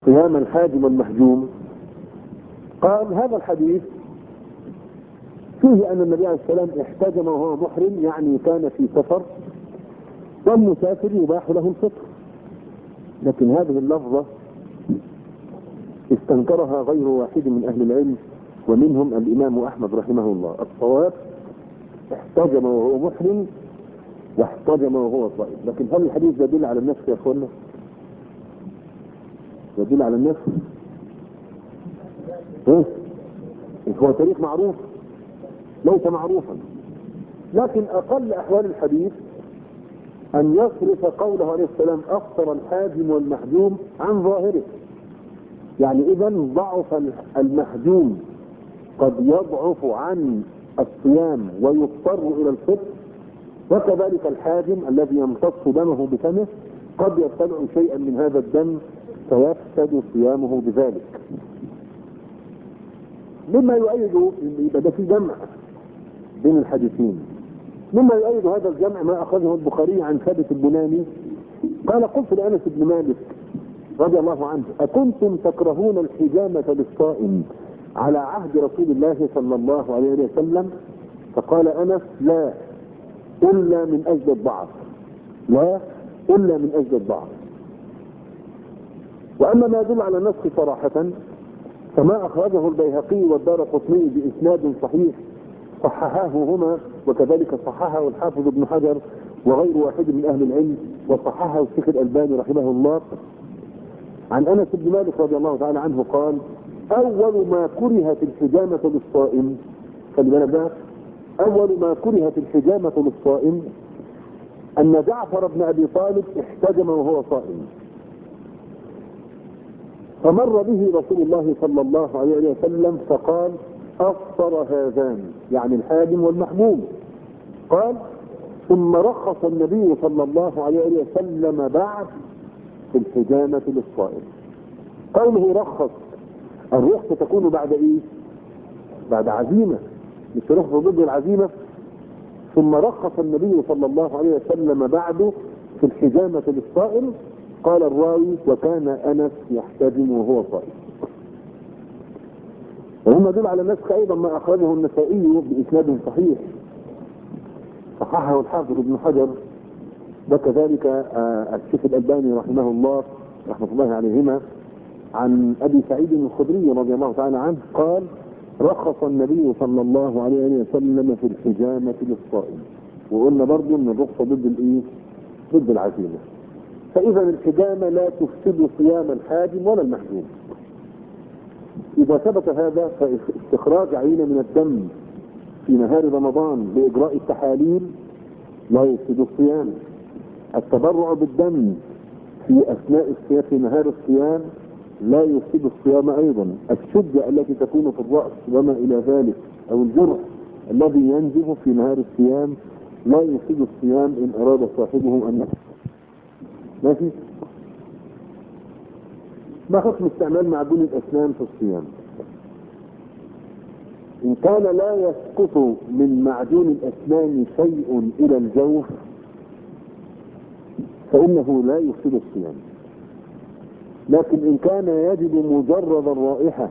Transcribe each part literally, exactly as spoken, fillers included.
صيام الحاجم والمحجوم. قال هذا الحديث فيه أن النبي عليه السلام احتجم وهو محرم، يعني كان في سفر، والمسافر يباح له الفطر. لكن هذه اللفظة استنكرها غير واحد من أهل العلم، ومنهم الإمام أحمد رحمه الله. الصواب احتجم وهو محرم واحتجم وهو صائم. لكن هل الحديث يدل على النفس يا أخوانا؟ يدل على النفس؟ ايه؟ هو تاريخ معروف؟ ليس معروفا. لكن أقل أحوال الحديث أن يصرف قوله عليه السلام أفطر الحاجم والمحجوم عن ظاهره. يعني إذا ضعف المحجوم قد يضعف عن الصيام ويضطر إلى الفطر، وكذلك الحاجم الذي يمتص دمه بفمه قد يبتلع شيئا من هذا الدم فيفسد صيامه بذلك. مما يؤيد يبقى ده في جمع بين الحديثين. مما يؤيد هذا الجمع ما أخذه البخاري عن ثابت البناني قال قلت لأنس بن مالك رضي الله عنه أكنتم تكرهون الحجامة للصائم على عهد رسول الله صلى الله عليه وسلم؟ فقال أنس لا إلا من أجل الضعف، لا إلا من أجل الضعف. وأما ما يدل على النسخ صراحة فما أخرجه البيهقي والدارقطني بإسناد صحيح صححاه هما، وكذلك صححه الحافظ ابن حجر وغير واحد من أهل العلم، وصححه الشيخ الألباني رحمه الله، عن أنس بن مالك رضي الله تعالى عنه قال أول ما كرهت الحجامة للصائم، خلي بالك بقى، أول ما كرهت الحجامة للصائم أن جعفر بن أبي طالب احتجم وهو صائم، فمر به رسول الله صلى الله عليه وسلم فقال أفطر هذان، يعني الحاجم والمحجوم. قال ثم رخص النبي صلى الله عليه وسلم بعد في الحجامة للصائم. قوله رخص، الرخصة تكون بعد ايه؟ بعد عزيمة، مش رخصة ضد العزيمة. ثم رخص النبي صلى الله عليه وسلم بعده في الحجامة للصائم. قال الراوي وكان أنس يحتجم وهو صائم. وهم يدل على النسخ أيضا ما أخرجه النسائي بإسناد صحيح صححه الحافظ ابن حجر، وكذلك آه الشيخ الألباني رحمه الله رحمة الله عليهما، عن أبي سعيد الخدري رضي الله تعالى عنه قال رخص النبي صلى الله عليه وسلم في الحجامة للصائم. وقلنا برضو ان الرخصة ضد الايه؟ ضد العزيمة. فإذا الحجامة لا تفسد صيام الحاجم ولا المحجوم. إذا ثبت هذا فاستخراج عينة من الدم في نهار رمضان بإجراء التحاليل لا يفسد الصيام. التبرع بالدم في أثناء الصيام في نهار الصيام لا يفسد الصيام أيضا. الشدة التي تكون في الرأس وما إلى ذلك أو الجرح الذي ينزف في نهار الصيام لا يفسد الصيام إن أراد صاحبه أن يفسد. ماشي؟ ما حكم استعمال معجون الأسنان في الصيام؟ إن كان لا يسقط من معجون الأسنان شيء إلى الجوف فإنه لا يفسد الصيام. لكن إن كان يجد مجرد الرائحة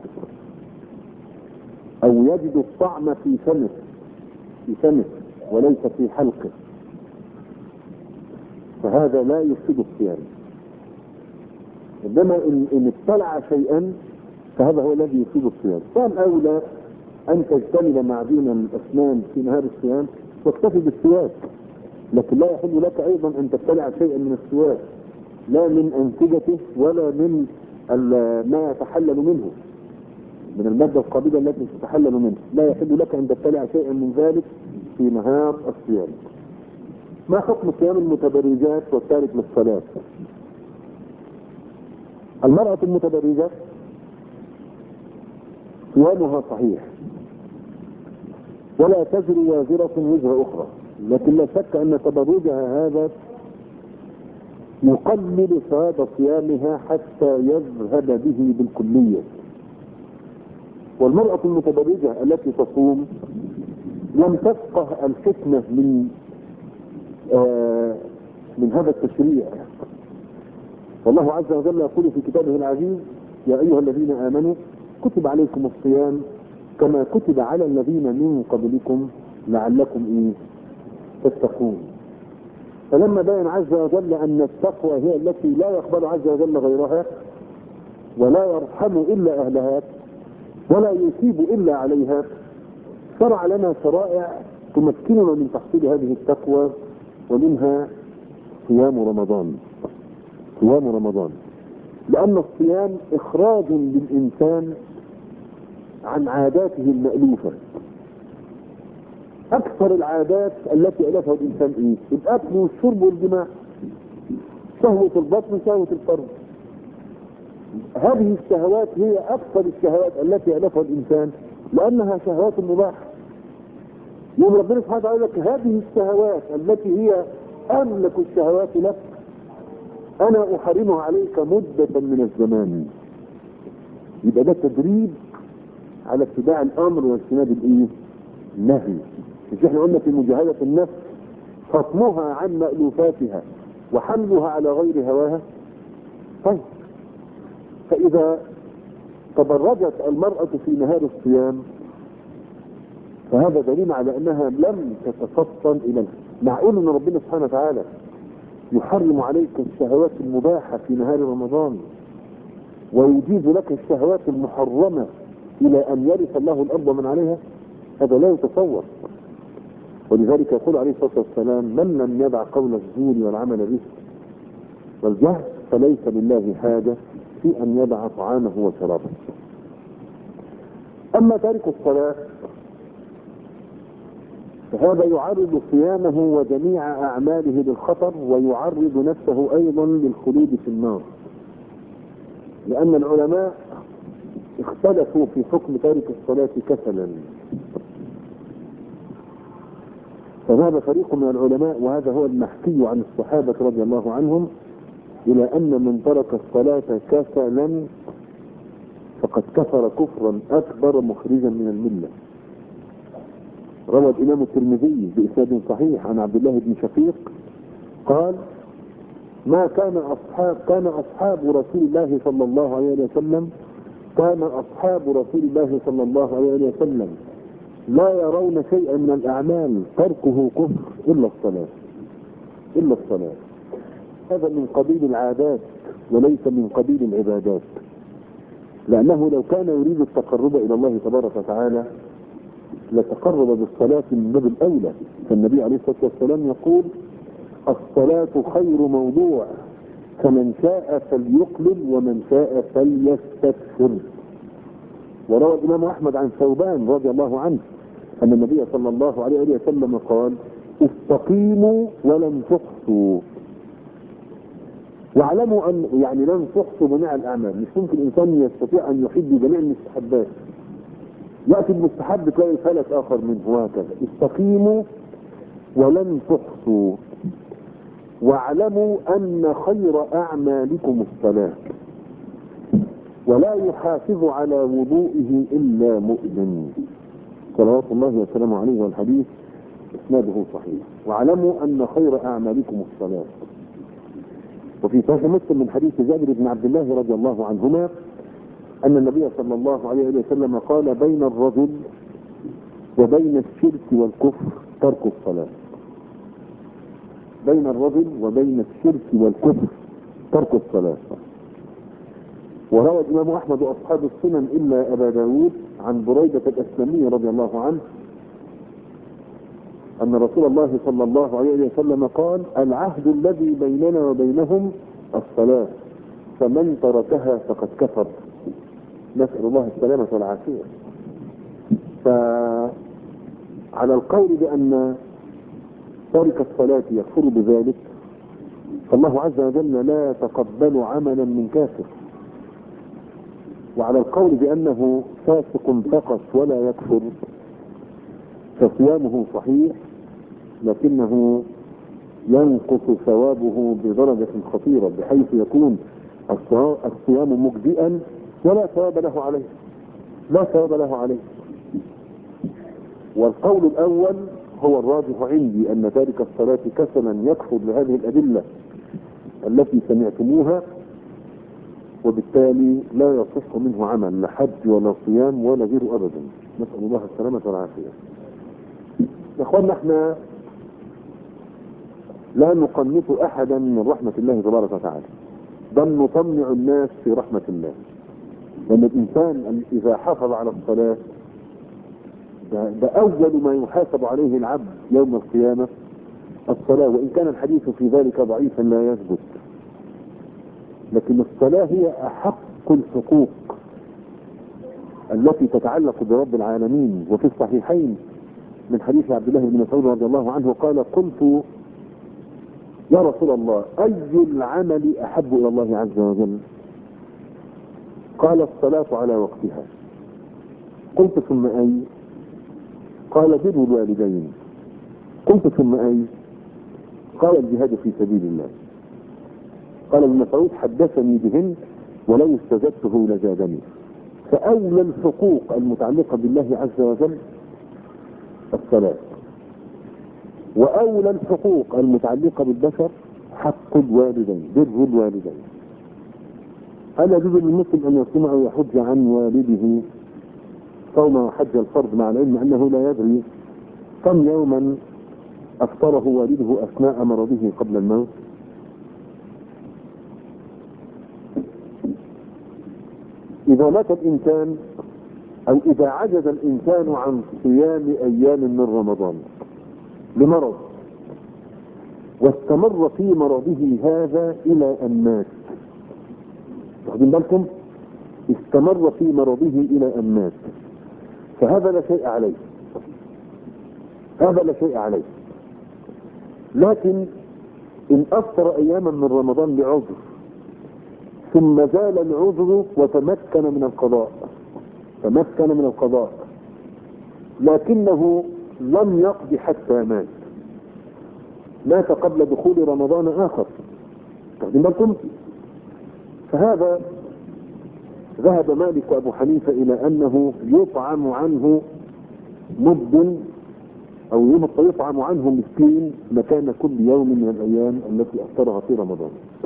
أو يجد الطعم في فمه في فمه وليس في حلقه فهذا لا يفسد الصيام. إنما إن, إن ابتلع شيئا فهذا هو الذي يفسد الصيام. كان أولى أن تجتنب معجون الأسنان في نهار الصيام واكتفي بالسواك، لكن لا يحل لك أيضا أن تبتلع شيئا من السواك، لا من أنسجته ولا من ما يتحلل منه، من المادة القابلة التي تتحلل منه، لا يحل لك أن تبتلع شيئا من ذلك في نهار الصيام. ما حكم صيام المتبرجات والتارك للصلاة؟ المرأة المتبرجة صيامها صحيح ولا تزر وازرة وزر أخرى، لكن لا شك أن تبرجها هذا يقلل ثواب صيامها حتى يذهب به بالكلية. والمرأة المتبرجة التي تصوم لم تفقه الحكمة من آه من هذا التشريع. والله عز وجل يقول في كتابه العزيز يا أيها الذين آمنوا كتب عليكم الصيام كما كتب على الذين من قبلكم لعلكم إيه تتقون. فلما بين عز وجل أن التقوى هي التي لا يقبل عز وجل غيرها ولا يرحم إلا أهلها ولا يثيب إلا عليها، شرع لنا شرائع تمكننا من تحصيل هذه التقوى، ومنها صيام رمضان. صيام رمضان لأن الصيام إخراج للإنسان عن عاداته المألوفة. أكثر العادات التي ألفها الإنسان إيه؟ الأكل والشرب والجماع، شهوة البطن شهوة الفرج. هذه الشهوات هي أكثر الشهوات التي ألفها الإنسان لأنها شهوات مباحة. يوم ربنا سبحانه وتعالى لك هذه الشهوات التي هي أملك الشهوات لك أنا أحرمها عليك مدة من الزمان. يبقى ده تدريب على اتباع الأمر واجتناب الإيه؟ النهي. مش احنا قلنا في مجاهدة النفس فطمها عن مألوفاتها وحملها على غير هواها؟ طيب فإذا تبرجت المرأة في نهار الصيام فهذا دليل على أنها لم تتفطن إلى. معقول أن ربنا سبحانه وتعالى يحرم عليك الشهوات المباحة في نهار رمضان ويجيز لك الشهوات المحرمة إلى أن يرث الله الأرض من عليها؟ هذا لا يتصور. ولذلك يقول عليه الصلاة والسلام من لم يدع قول الزور والعمل به والجهل فليس لله حاجة في أن يدع طعامه وشرابه. أما تارك الصلاة فهذا يعرض صيامه وجميع أعماله للخطر ويعرض نفسه أيضا للخلود في النار، لأن العلماء اختلفوا في حكم تارك الصلاة كسلا. فذهب فريق من العلماء وهذا هو المحكي عن الصحابة رضي الله عنهم إلى أن من ترك الصلاة كسلا فقد كفر كفرا أكبر مخرجا من الملة. روى الإمام الترمذي بإسناد صحيح عن عبد الله بن شقيق قال ما كان أصحاب كان أصحاب رسول الله صلى الله عليه وسلم كان أصحاب رسول الله صلى الله عليه وسلم لا يرون شيئا من الأعمال تركه كفر إلا الصلاة إلا الصلاة. هذا من قبيل العادات وليس من قبيل العبادات، لأنه لو كان يريد التقرب إلى الله تبارك وتعالى لتقرب بالصلاة من باب الأولى. فالنبي عليه الصلاة والسلام يقول الصلاة خير موضوع فمن شاء فليقلل ومن شاء فليستكثر. وروى الإمام أحمد عن ثوبان رضي الله عنه أن النبي صلى الله عليه وسلم قال استقيموا ولن تحصوا. واعلموا أن يعني لن تحصوا جميع الأعمال. مش ممكن الإنسان يستطيع أن يحب جميع المستحبات، يأتي المستحب تلاقي فلك آخر منه وهكذا. استقيموا ولن تحصوا واعلموا أن خير أعمالكم الصلاة ولا يحافظ على وضوئه إلا مؤمن صلوات الله وسلامه عليه. والحديث إسناده صحيح. واعلموا أن خير أعمالكم الصلاة. وفي صحيح مسلم من حديث جابر بن عبد الله رضي الله عنهما أن النبي صلى الله عليه وسلم قال بين الرجل وبين الشرك والكفر ترك الصلاة. بين الرجل وبين الشرك والكفر ترك الصلاة. وروى الإمام أحمد وأصحاب السنن إلا أبا داود عن بريدة الأسلمي رضي الله عنه أن رسول الله صلى الله عليه وسلم قال العهد الذي بيننا وبينهم الصلاة فمن تركها فقد كفر. نسأل الله السلامة والعافية. فعلى القول بأن تارك الصلاة يكفر بذلك فالله عز وجل لا يتقبل عملا من كافر. وعلى القول بأنه فاسق فقط ولا يكفر فصيامه صحيح لكنه ينقص ثوابه بدرجة خطيرة بحيث يكون الصيام مجزئا ولا ثواب له عليه لا ثواب له عليه. والقول الأول هو الراجح عندي أن تارك الصلاة كسلا يكفر بهذه الأدلة التي سمعتموها وبالتالي لا يصح منه عمل لا حج ولا صيام ولا غيره ابدا. نسأل الله السلامة والعافية. يا اخوانا احنا لا نقنط احدا من رحمة الله تبارك وتعالى، بل نطمع الناس في رحمة الله. لان الانسان اذا حافظ على الصلاة ده, ده اول ما يحاسب عليه العبد يوم القيامة الصلاة، وان كان الحديث في ذلك ضعيفا لا يثبت، لكن الصلاة هي احق الحقوق التي تتعلق برب العالمين. وفي الصحيحين من حديث عبد الله بن مسعود رضي الله عنه قال: قلت يا رسول الله اي العمل احب الى الله عز وجل؟ قال: الصلاة على وقتها. قلت: ثم اي؟ قال: بر الوالدين. قلت: ثم اي؟ قال: الجهاد في سبيل الله. قال ابن مسعود: حدثني بهن ولو استزدته لزادني. فاولى الحقوق المتعلقة بالله عز وجل الصلاة، واولى الحقوق المتعلقة بالبشر حق الوالدين، بر الوالدين. هل يجوز للمسلم ان يصوم او يحج عن والده صوم وحج الفرض، مع العلم انه لا يدري كم يوما افطره والده اثناء مرضه قبل الموت؟ اذا مات الانسان او اذا عجز الانسان عن صيام ايام من رمضان لمرض واستمر في مرضه هذا الى ان مات، واخدين بالكم؟ استمر في مرضه الى ان مات، فهذا لا شيء عليه، هذا لا شيء عليه. لكن ان افطر اياما من رمضان لعذر ثم زال العذر وتمكن من القضاء، تمكن من القضاء لكنه لم يقضي حتى مات، مات قبل دخول رمضان اخر، واخدين بالكم؟ فهذا ذهب مالك وابو حنيفة الى انه يطعم عنه مد او يطعم عنه مسكين مكان كل يوم من الايام التي افطرها في رمضان،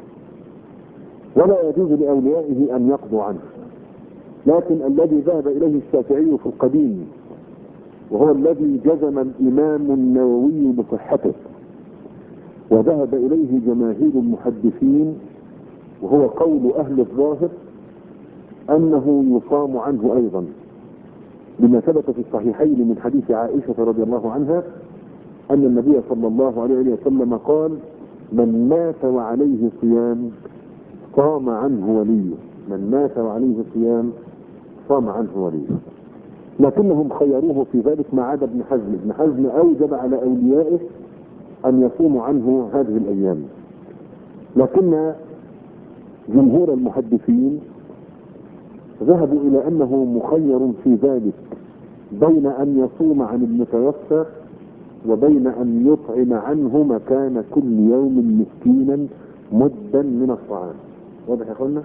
ولا يجوز لاوليائه ان يقضوا عنه. لكن الذي ذهب اليه الشافعي في القديم، وهو الذي جزم الامام النووي بصحته وذهب اليه جماهير المحدثين، وهو قول اهل الظاهر، انه يصام عنه ايضا، لما ثبت في الصحيحين من حديث عائشة رضي الله عنها ان النبي صلى الله عليه وسلم قال: من مات وعليه صيام صام عنه وليه، من مات وعليه صيام صام عنه وليه. لكنهم خيروه في ذلك ما عدا ابن حزم. ابن حزم اوجب على اوليائه ان يصوموا عنه هذه الايام، لكن جمهور المحدثين ذهبوا الى انه مخير في ذلك بين ان يصوم عن المتوفى وبين ان يطعم عنه مكان كل يوم مسكينا مدا من الطعام. واضح يا اخوانا؟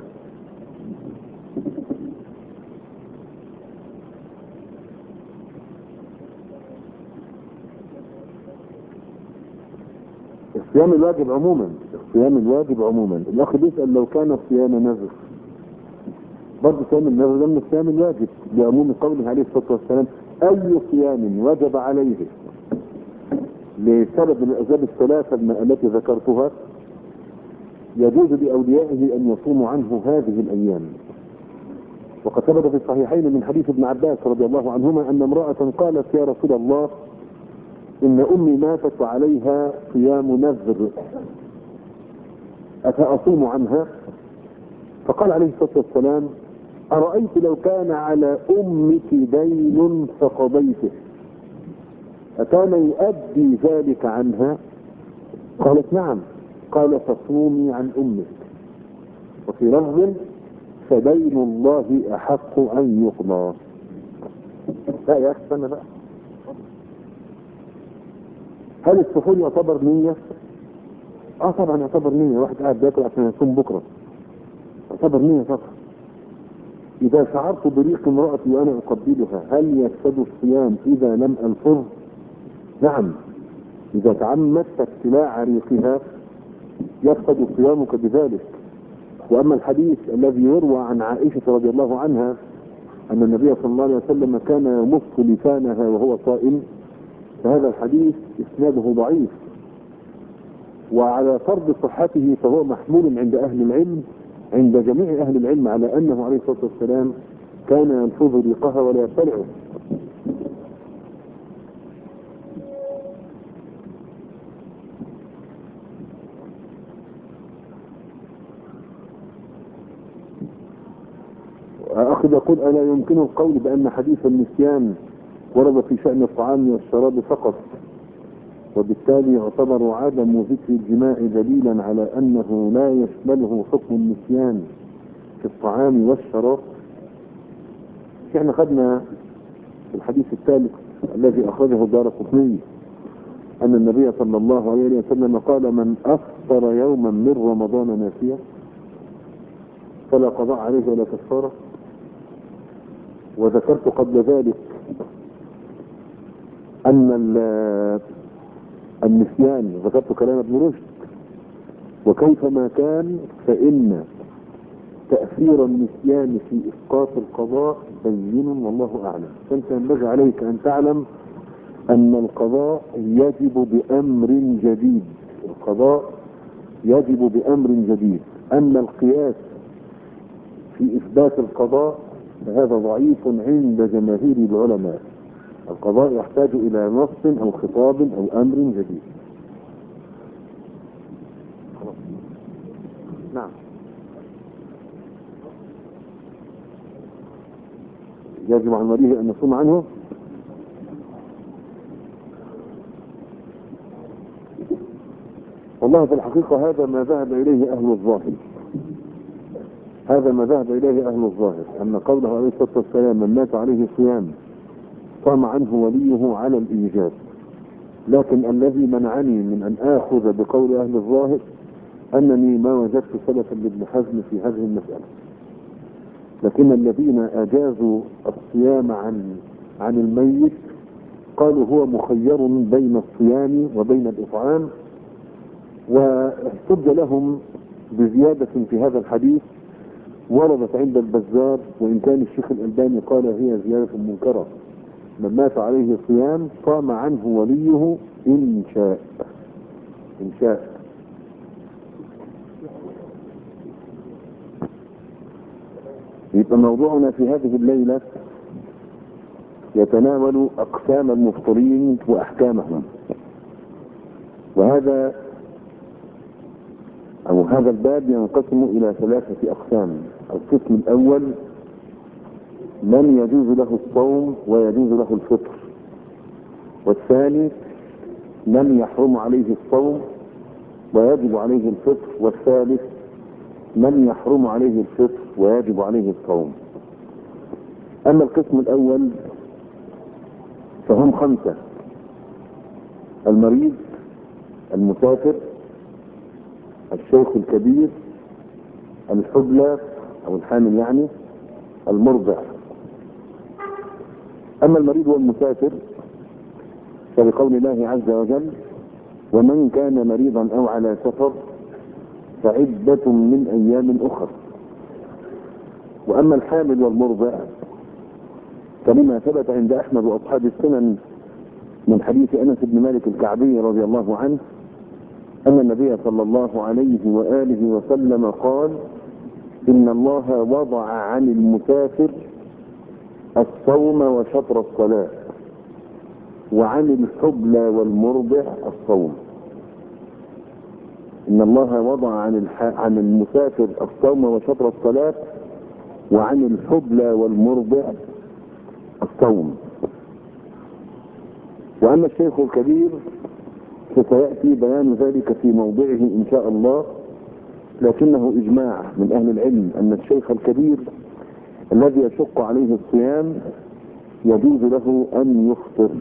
الصيام الواجب عموما، الصيام الواجب عموما. الاخ بيسأل لو كان الصيام نذر، برضه صيام النذر ده من الصيام الواجب بعموم قوله عليه الصلاة والسلام: اي صيام وجب عليه لسبب من الاسباب الثلاثة التي ذكرتها يجوز لاوليائه ان يصوموا عنه هذه الايام. وقد ثبت في الصحيحين من حديث ابن عباس رضي الله عنهما ان امرأة قالت: يا رسول الله ان امي ماتت وعليها صيام نذر، افاصوم عنها؟ فقال عليه الصلاة والسلام: ارأيت لو كان على امك دين فقضيته اكان يؤدي ذلك عنها؟ قالت: نعم. قال: فصومي عن امك. وفي لفظ: فدين الله احق ان يقضى. لا يا اخي استنى بقى، هل السحور يعتبر نية؟ اه طبعا يعتبر نية. واحد قاعد بياكل عشان يصوم بكرة يعتبر نية طبعا. اذا شعرت بريق امرأتي وانا اقبلها هل يفسد الصيام اذا لم الفظ؟ نعم، اذا تعمدت ابتلاع ريقها يفسد صيامك بذلك. وأما الحديث الذي يروى عن عائشة رضي الله عنها أن النبي صلى الله عليه وسلم كان يمص لسانها وهو صائم، فهذا الحديث إسناده ضعيف، وعلى فرض صحته فهو محمول عند أهل العلم، عند جميع أهل العلم، على أنه عليه الصلاة والسلام كان ينفض ريقها ولا يبتلعه. أخذ يقول: ألا يمكن القول بأن حديث النسيان ورد في شأن الطعام والشراب فقط، وبالتالي يعتبر عدم ذكر الجماع دليلا على أنه لا يشمله حكم النسيان في الطعام والشراب؟ احنا خدنا في الحديث الثالث الذي أخرجه الدارقطني أن النبي صلى الله عليه وسلم قال: من أفطر يوما من رمضان ناسيا فلا قضاء عليه ولا كفارة. وذكرت قبل ذلك أن النسيان، ذكرت كلام ابن رشد، وكيفما كان فإن تأثير النسيان في إسقاط القضاء بين والله أعلم. فأنت ينبغي عليك أن تعلم أن القضاء يجب بأمر جديد، القضاء يجب بأمر جديد. أما القياس في إثبات القضاء فهذا ضعيف عند جماهير العلماء. القضاء يحتاج إلى نص أو خطاب أو أمر جديد. نعم. يجب عن وليه أن يصوم عنه. والله في الحقيقة هذا ما ذهب إليه أهل الظاهر، هذا ما ذهب إليه أهل الظاهر، أن قوله عليه الصلاة والسلام: من مات عليه صيام صام عنه وليه على الإيجاب. لكن الذي منعني من أن آخذ بقول أهل الظاهر أنني ما وجدت سلفا لابن حزم في هذه المسألة. لكن الذين أجازوا الصيام عن عن الميت قالوا هو مخير بين الصيام وبين الإطعام، واحتج لهم بزيادة في هذا الحديث وردت عند البزار، وإن كان الشيخ الألباني قال هي زيادة منكرة: من مات عليه صيام صام عنه وليه إن شاء. إن شاء. يبقى موضوعنا في هذه الليلة يتناول أقسام المفطرين وأحكامهم، وهذا أو هذا الباب ينقسم إلى ثلاثة أقسام. القسم الأول: من يجوز له الصوم ويجوز له الفطر. والثاني: من يحرم عليه الصوم ويجب عليه الفطر. والثالث: من يحرم عليه الفطر ويجب عليه الصوم. أما القسم الأول فهم خمسة: المريض، المسافر، الشيخ الكبير، الحبلى أو الحامل يعني، المرضع. أما المريض والمسافر فبقول الله عز وجل: ومن كان مريضا أو على سفر فعدة من أيام أخر. وأما الحامل والمرضع فلما ثبت عند أحمد وأصحاب السنن من حديث أنس بن مالك الكعبي رضي الله عنه أن النبي صلى الله عليه وآله وسلم قال: إن الله وضع عن المسافر الصوم وشطر الصلاة، وعن الحبلى والمرضع الصوم. إن الله وضع عن الح... عن المسافر الصوم وشطر الصلاة، وعن الحبلى والمرضع الصوم. وأما الشيخ الكبير فسيأتي بيان ذلك في موضعه إن شاء الله، لكنه إجماع من أهل العلم أن الشيخ الكبير الذي يشق عليه الصيام يجوز له أن يفطر.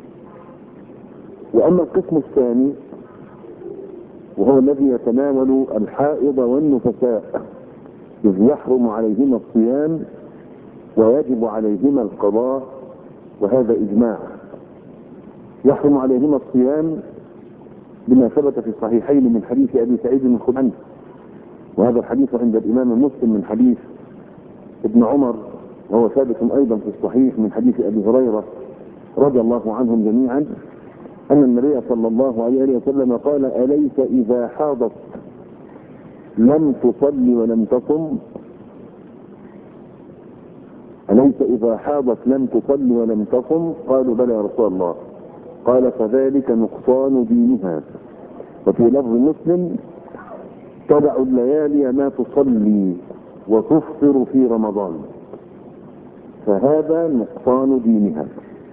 وأما القسم الثاني وهو الذي يتناول الحائض والنفساء، إذ يحرم عليهما الصيام ويجب عليهما القضاء، وهذا إجماع. يحرم عليهما الصيام بما ثبت في الصحيحين من حديث أبي سعيد الخدري وهذا الحديث عند الإمام مسلم من حديث ابن عمر، وهو ثابت أيضا في الصحيح من حديث أبي هريرة رضي الله عنهم جميعا، أن النبي صلى الله عليه وسلم قال: أليس إذا حاضت لم تصلي ولم تصم؟ أليس إذا حاضت لم تصلي ولم تصم؟ قالوا: بلى يا رسول الله. قال: فذلك نقصان دينها. وفي لفظ مسلم: تدع الليالي ما تصلي وتفطر في رمضان، فهذا نقصان دينها.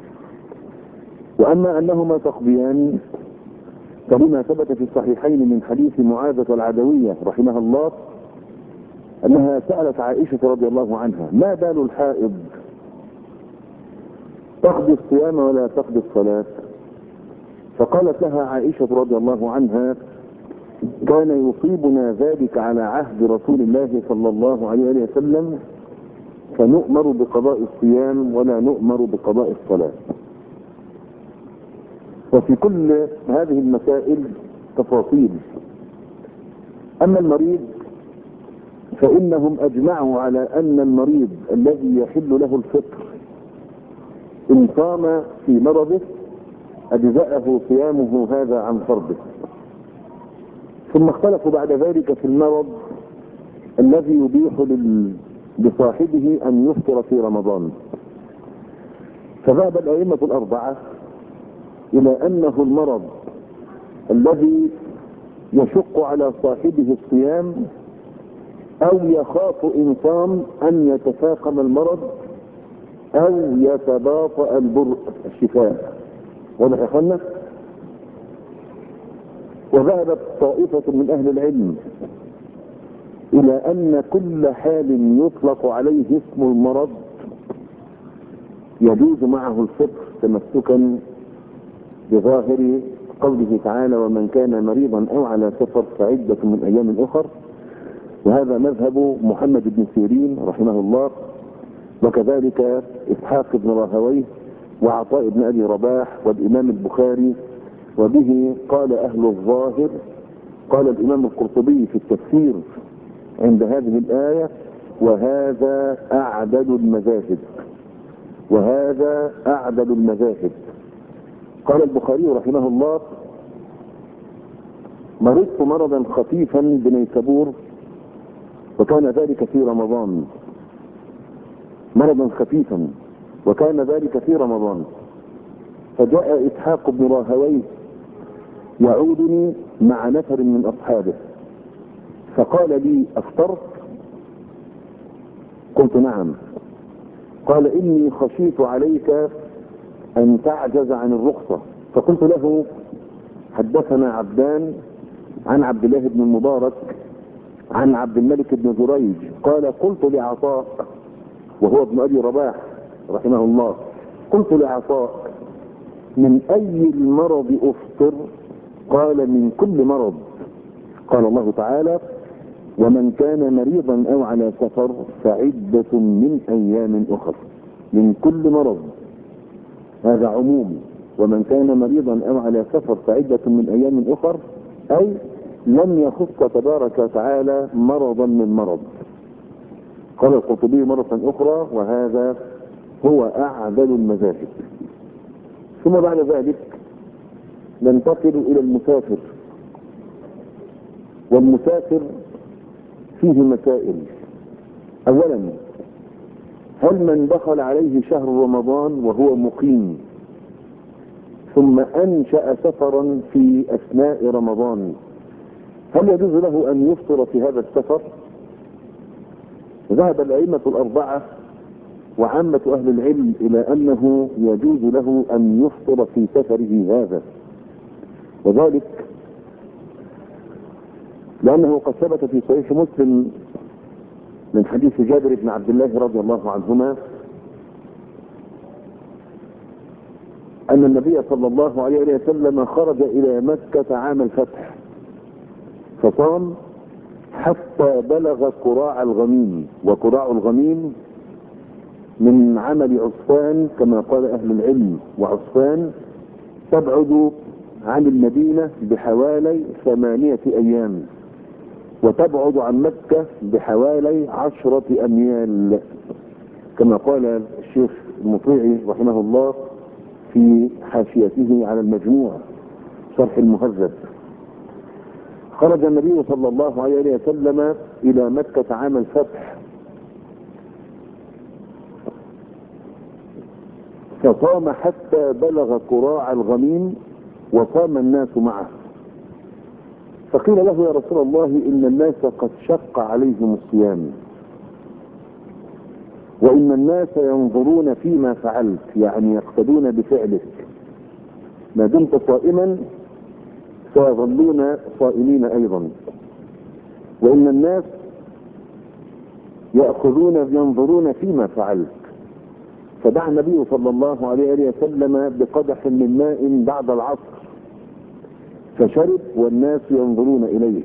وأما أنهما تقضيان فلما ثبت في الصحيحين من حديث معاذة العدوية رحمها الله أنها سألت عائشة رضي الله عنها: ما بال الحائض تقضي الصيام ولا تقضي الصلاة؟ فقالت لها عائشة رضي الله عنها: كان يصيبنا ذلك على عهد رسول الله صلى الله عليه وسلم، فنؤمر بقضاء الصيام ولا نؤمر بقضاء الصلاة. وفي كل هذه المسائل تفاصيل. أما المريض فإنهم أجمعوا على أن المريض الذي يحل له الفطر إن صام في مرضه أجزأه صيامه هذا عن فرضه. ثم اختلفوا بعد ذلك في المرض الذي يبيح لصاحبه أن يفطر في رمضان. فذهب الأئمة الأربعة إلى أنه المرض الذي يشق على صاحبه الصيام أو يخاف إن صام أن يتفاقم المرض أو يتباطأ البرء الشفاء. واضح يا اخوانا؟ وذهبت طائفة من أهل العلم إلى أن كل حال يطلق عليه اسم المرض يجوز معه الفطر تمسكا بظاهر قوله تعالى: ومن كان مريضا أو على سفر فعدة من أيام أخر. وهذا مذهب محمد بن سيرين رحمه الله، وكذلك إسحاق بن راهويه وعطاء بن أبي رباح والإمام البخاري. وبه قال أهل الظاهر. قال الإمام القرطبي في التفسير عند هذه الآية: وهذا أعدل المذاهب، وهذا أعدل المذاهب. قال البخاري رحمه الله: مرضت مرضا خفيفا بنيسابور وكان ذلك في رمضان. مرضا خفيفا وكان ذلك في رمضان. فجاء إسحاق بن راهويه يعودني مع نفر من أصحابه، فقال لي: أفطرت؟ قلت: نعم. قال: إني خشيت عليك أن تعجز عن الرخصة. فقلت له: حدثنا عبدان عن عبد الله بن المبارك عن عبد الملك بن جريج. قال: قلت لعطاء، وهو ابن أبي رباح رحمه الله، قلت لعطاء: من أي المرض أفطر؟ قال: من كل مرض. قال الله تعالى: ومن كان مريضا أو على سفر فعدة من أيام أخر. من كل مرض، هذا عموم. ومن كان مريضا أو على سفر فعدة من أيام أخر، أي لم يخص تبارك وتعالى مرضا من مرض. قال القرطبي مرة أخرى: وهذا هو أعدل المذاهب. ثم بعد ذلك ننتقل إلى المسافر. والمسافر فيه مسائل. أولا: هل من دخل عليه شهر رمضان وهو مقيم ثم أنشأ سفرا في أثناء رمضان، هل يجوز له أن يفطر في هذا السفر؟ ذهب الأئمة الأربعة وعامة أهل العلم إلى أنه يجوز له أن يفطر في سفره هذا، وذلك لأنه قد ثبت في صحيح مسلم من حديث جابر بن عبد الله رضي الله عنهما أن النبي صلى الله عليه وسلم خرج إلى مكة عام الفتح فصام حتى بلغ قراع الغميم. وقراع الغميم من عمل عصفان كما قال أهل العلم، وعصفان تبعد عن المدينة بحوالي ثمانية أيام. وتبعد عن مكة بحوالي عشرة أميال، كما قال الشيخ المطيعي رحمه الله في حاشيته على المجموع شرح المهذب. خرج النبي صلى الله عليه وسلم إلى مكة عام الفتح، فصام حتى بلغ قراع الغميم وصام الناس معه. فقيل له: يا رسول الله، إن الناس قد شق عليهم الصيام، وإن الناس ينظرون فيما فعلت، يعني يقتدون بفعلك، ما دمت صائما سيظلون صائمين أيضا، وإن الناس يأخذون ينظرون فيما فعلت. فدعا النبي صلى الله عليه وسلم بقدح من ماء بعد العصر فشرب والناس ينظرون إليه،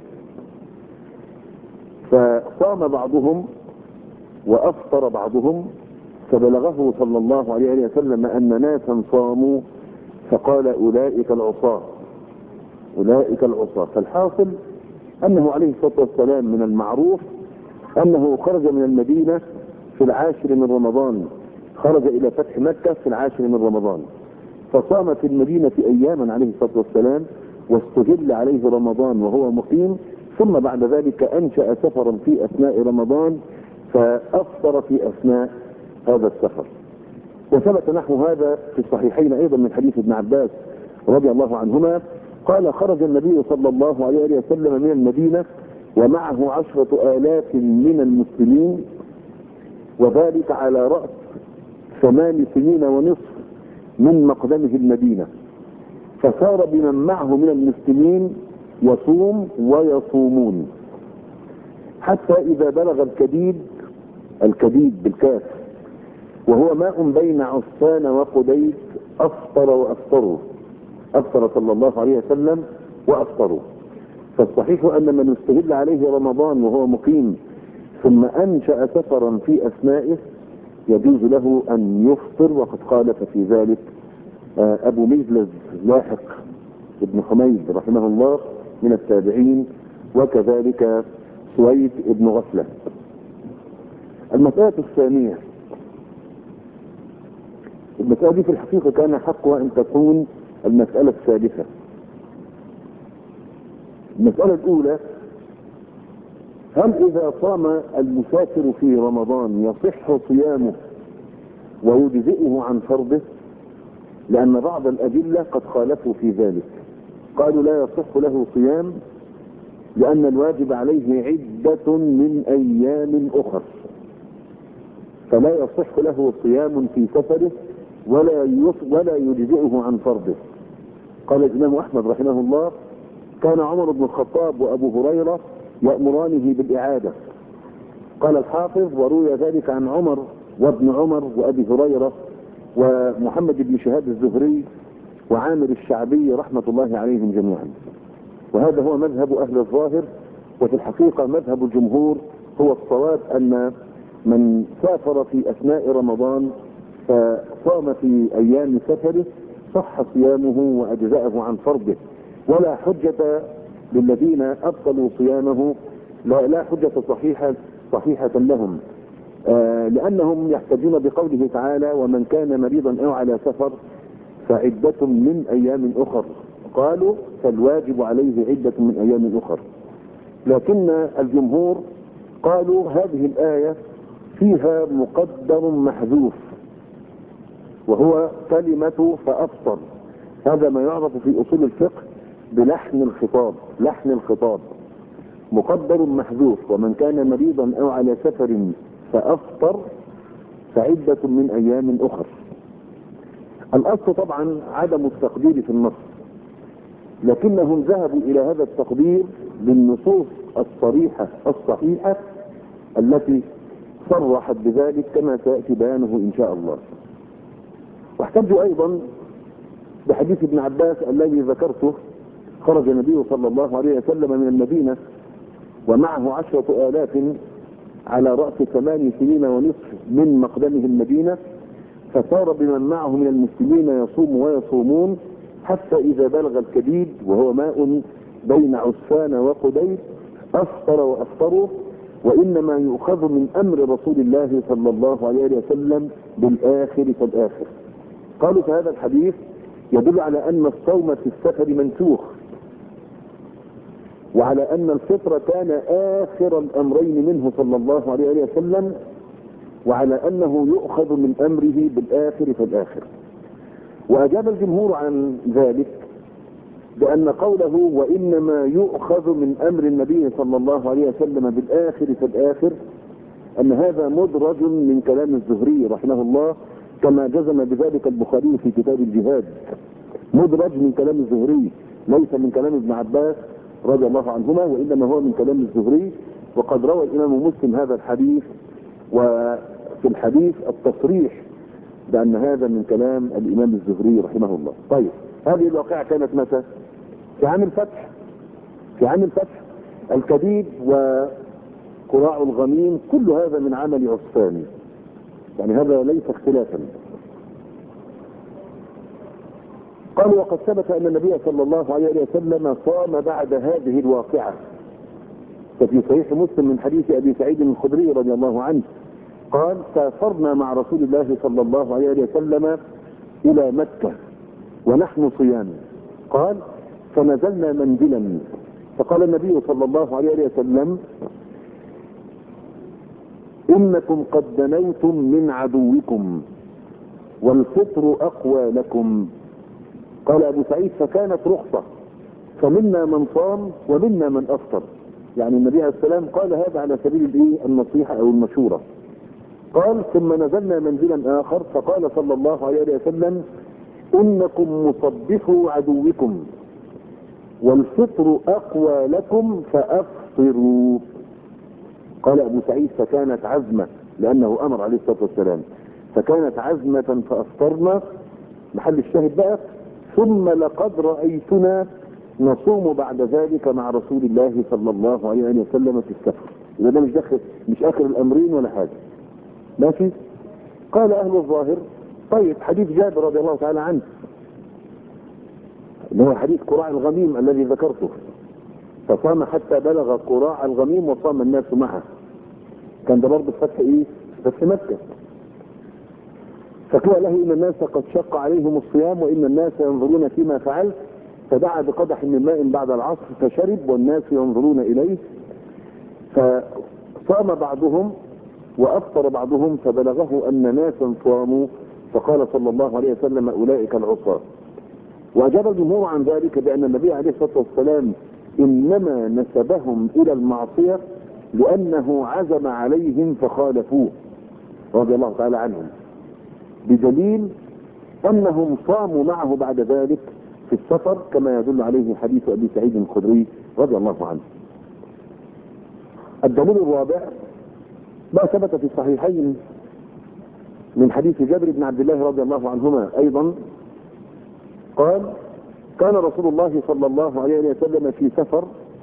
فصام بعضهم وأفطر بعضهم، فبلغه صلى الله عليه وسلم أن ناسا صاموا، فقال: أولئك العصاة، أولئك العصاة. فالحاصل أنه عليه الصلاة والسلام من المعروف أنه خرج من المدينة في العاشر من رمضان، خرج إلى فتح مكة في العاشر من رمضان، فصام في المدينة أياما عليه الصلاة والسلام، واستهل عليه رمضان وهو مقيم، ثم بعد ذلك أنشأ سفرا في أثناء رمضان فأفطر في أثناء هذا السفر. وثبت نحو هذا في الصحيحين أيضا من حديث ابن عباس رضي الله عنهما قال: خرج النبي صلى الله عليه وسلم من المدينة ومعه عشرة آلاف من المسلمين، وذلك على رأس ثمان سنين ونصف من مقدمه المدينة، فصار بمن معه من المسلمين يصوم ويصومون، حتى إذا بلغ الكديد، الكديد بالكاف، وهو ماء بين عسفان وقديد، أفطر وأفطروا، أفطر صلى الله عليه وسلم وأفطروا. فالصحيح أن من استهل عليه رمضان وهو مقيم ثم أنشأ سفرا في أثنائه يجوز له أن يفطر، وقد خالف في ذلك أبو مجلز لاحق ابن حميد رحمه الله من التابعين، وكذلك سويد ابن غفلة. المسألة الثانية، المسألة دي في الحقيقة كان حقها أن تكون المسألة الثالثة. المسألة الأولى: هل إذا صام المسافر في رمضان يصح صيامه ويجزئه عن فرضه؟ لأن بعض الأدلة قد خالفوا في ذلك، قالوا لا يصح له صيام لأن الواجب عليه عدة من أيام أخر، فلا يصح له صيام في سفره ولا ولا يجزئه عن فرضه. قال الإمام أحمد رحمه الله: كان عمر بن الخطاب وأبو هريرة يأمرانه بالإعادة. قال الحافظ: وروي ذلك عن عمر وابن عمر وأبي هريرة ومحمد بن شهاب الزهري وعامر الشعبي رحمة الله عليهم جميعا. وهذا هو مذهب أهل الظاهر، وفي الحقيقة مذهب الجمهور هو الصواب، أن من سافر في أثناء رمضان فصام في أيام سفره صح صيامه وأجزأه عن فرضه، ولا حجة للذين أبطلوا صيامه، لا, لا حجة صحيحة صحيحة لهم، آه لأنهم يحتجون بقوله تعالى: ومن كان مريضا أو على سفر فعدة من أيام أخر. قالوا فالواجب عليه عدة من أيام أخر. لكن الجمهور قالوا هذه الآية فيها مقدر محذوف، وهو كلمة فأفطر. هذا ما يعرف في أصول الفقه بلحن الخطاب، لحن الخطاب مقدر محذوف: ومن كان مريضا أو على سفر فأفطر فعدة من أيام أخر. الأصل طبعا عدم التقدير في النص، لكنهم ذهبوا إلى هذا التقدير بالنصوص الصريحة الصحيحة التي صرحت بذلك كما سيأتي بيانه إن شاء الله. واحتجوا أيضا بحديث ابن عباس الذي ذكرته: خرج النبي صلى الله عليه وسلم من المدينة ومعه عشرة آلاف على رأس ثمان سنين ونصف من مقدمه المدينة، فصار بمن معه من المسلمين يصوم ويصومون، حتى إذا بلغ الكديد وهو ماء بين عسفان وقديد، أفطر وأفطروا، وإنما يؤخذ من أمر رسول الله صلى الله عليه وسلم بالآخر فالآخر. قالوا فهذا الحديث يدل على أن الصوم في السفر منسوخ، وعلى أن الفطر كان آخر الأمرين منه صلى الله عليه وسلم، وعلى أنه يؤخذ من أمره بالآخر فالآخر. وأجاب الجمهور عن ذلك بأن قوله وإنما يؤخذ من أمر النبي صلى الله عليه وسلم بالآخر فالآخر أن هذا مدرج من كلام الزهري رحمه الله، كما جزم بذلك البخاري في كتاب الجهاد. مدرج من كلام الزهري، ليس من كلام ابن عباس رضي الله عنهما، وإنما هو من كلام الزهري. وقد روى الإمام مسلم هذا الحديث، وفي الحديث التصريح بأن هذا من كلام الإمام الزهري رحمه الله. طيب، هذه الواقعة كانت متى؟ في عام الفتح. في عام الفتح الكبيد وقراع الغميم كل هذا من عمل عثمان، يعني هذا ليس اختلافا. قالوا وقد ثبت أن النبي صلى الله عليه وسلم صام بعد هذه الواقعة، ففي صحيح مسلم من حديث أبي سعيد الخدري رضي الله عنه قال سافرنا مع رسول الله صلى الله عليه وسلم إلى مكة ونحن صيام. قال فنزلنا منزلا، فقال النبي صلى الله عليه وسلم إنكم قد دنوتم من عدوكم والفطر أقوى لكم. قال أبو سعيد فكانت رخصة، فمنا من صام ومنا من أفطر. يعني النبي عليه السلام قال هذا على سبيل النصيحة أو المشورة. قال ثم نزلنا منزلا آخر، فقال صلى الله عليه وسلم إنكم مصبحوا عدوكم والفطر أقوى لكم فأفطروا. قال أبو سعيد فكانت عزمة، لأنه أمر عليه الصلاة والسلام، فكانت عزمة فأفطرنا. محل الشاهد بقى ثم لقد رأيتنا نصوم بعد ذلك مع رسول الله صلى الله عليه وسلم في السفر. إذا ده مش داخل، مش آخر الأمرين ولا حاجة، ماشي. قال أهل الظاهر طيب حديث جابر رضي الله تعالى عنه اللي هو حديث قراع الغميم الذي ذكرته، فصام حتى بلغ قراع الغميم وصام الناس معه، كان ده برضه فتح ايه؟ فتح مكة. فقيل له ان الناس قد شق عليهم الصيام وان الناس ينظرون فيما فعلت، فدعا بقدح من ماء بعد العصر فشرب والناس ينظرون اليه، فصام بعضهم وافطر بعضهم، فبلغه ان ناسا صاموا، فقال صلى الله عليه وسلم اولئك العصاة. واجاب الجمهور عن ذلك بان النبي عليه الصلاه والسلام انما نسبهم الى المعصيه لانه عزم عليهم فخالفوه رضي الله تعالى عنهم، بدليل انهم صاموا معه بعد ذلك في السفر، كما يدل عليه حديث ابي سعيد الخدري رضي الله عنه. الدليل الرابع ما ثبت في الصحيحين من حديث جابر بن عبد الله رضي الله عنهما ايضا قال كان رسول الله صلى الله عليه وسلم في سفر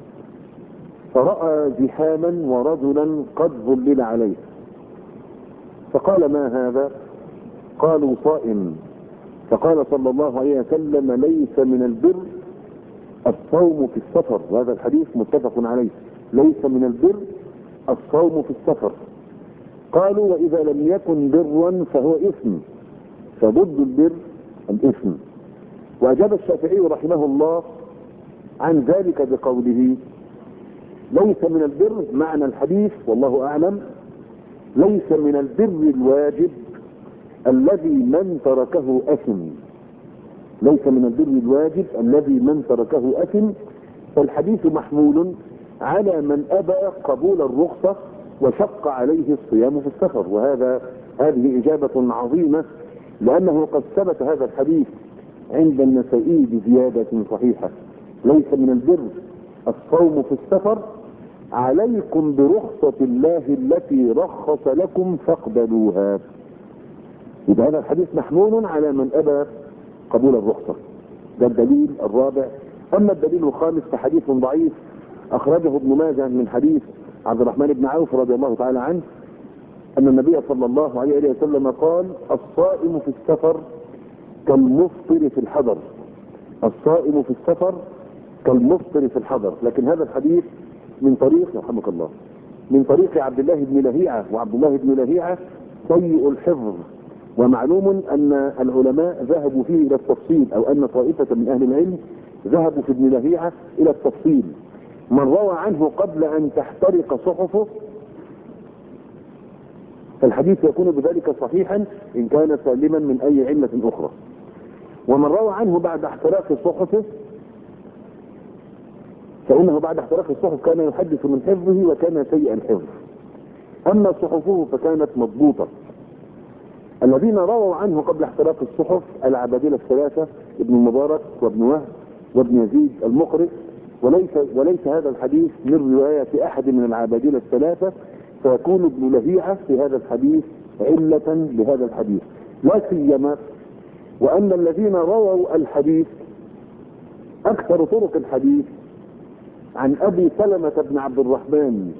فرأى زحاما ورجلا قد ظلل عليه، فقال ما هذا؟ قالوا صائم. فقال صلى الله عليه وسلم ليس من البر الصوم في السفر، وهذا الحديث متفق عليه، ليس من البر الصوم في السفر. قالوا واذا لم يكن برا فهو اثم، فضد البر الاثم. واجاب الشافعي رحمه الله عن ذلك بقوله ليس من البر، معنى الحديث والله اعلم ليس من البر الواجب الذي من تركه اثم، ليس من البر الواجب الذي من تركه اثم. فالحديث محمول على من ابى قبول الرخصة وشق عليه الصيام في السفر، وهذا هذه اجابة عظيمة، لانه قد ثبت هذا الحديث عند النسائي بزيادة صحيحة ليس من البر الصوم في السفر، عليكم برخصة الله التي رخص لكم فاقبلوها. إذا هذا الحديث محمول على من أبى قبول الرخصة، ده الدليل الرابع. أما الدليل الخامس فحديث ضعيف أخرجه ابن ماجه من حديث عبد الرحمن بن عوف رضي الله تعالى عنه أن النبي صلى الله عليه وسلم قال الصائم في السفر كالمفطر في الحضر، الصائم في السفر كالمفطر في الحضر. لكن هذا الحديث من طريق رحمك الله من طريق عبد الله بن لهيعة، وعبد الله بن لهيعة سيء الحفظ، ومعلوم أن العلماء ذهبوا فيه إلى التفصيل، أو أن طائفة من أهل العلم ذهبوا في ابن لهيعة إلى التفصيل. من روى عنه قبل أن تحترق صحفه فالحديث يكون بذلك صحيحا إن كان سالما من أي علة أخرى، ومن روى عنه بعد احتراق صحفه فإنه بعد احتراق الصحف كان يحدث من حفظه وكان سيء الحفظ، أما صحفه فكانت مضبوطة. الذين رووا عنه قبل احتراق الصحف العبادلة الثلاثة ابن المبارك وابن وهب وابن يزيد المقرئ، وليس وليس هذا الحديث من رواية أحد من العبادلة الثلاثة، فيكون ابن لهيعة في هذا الحديث علة لهذا الحديث، لا سيما وأن الذين رووا الحديث أكثر طرق الحديث عن أبي سلمة بن عبد الرحمن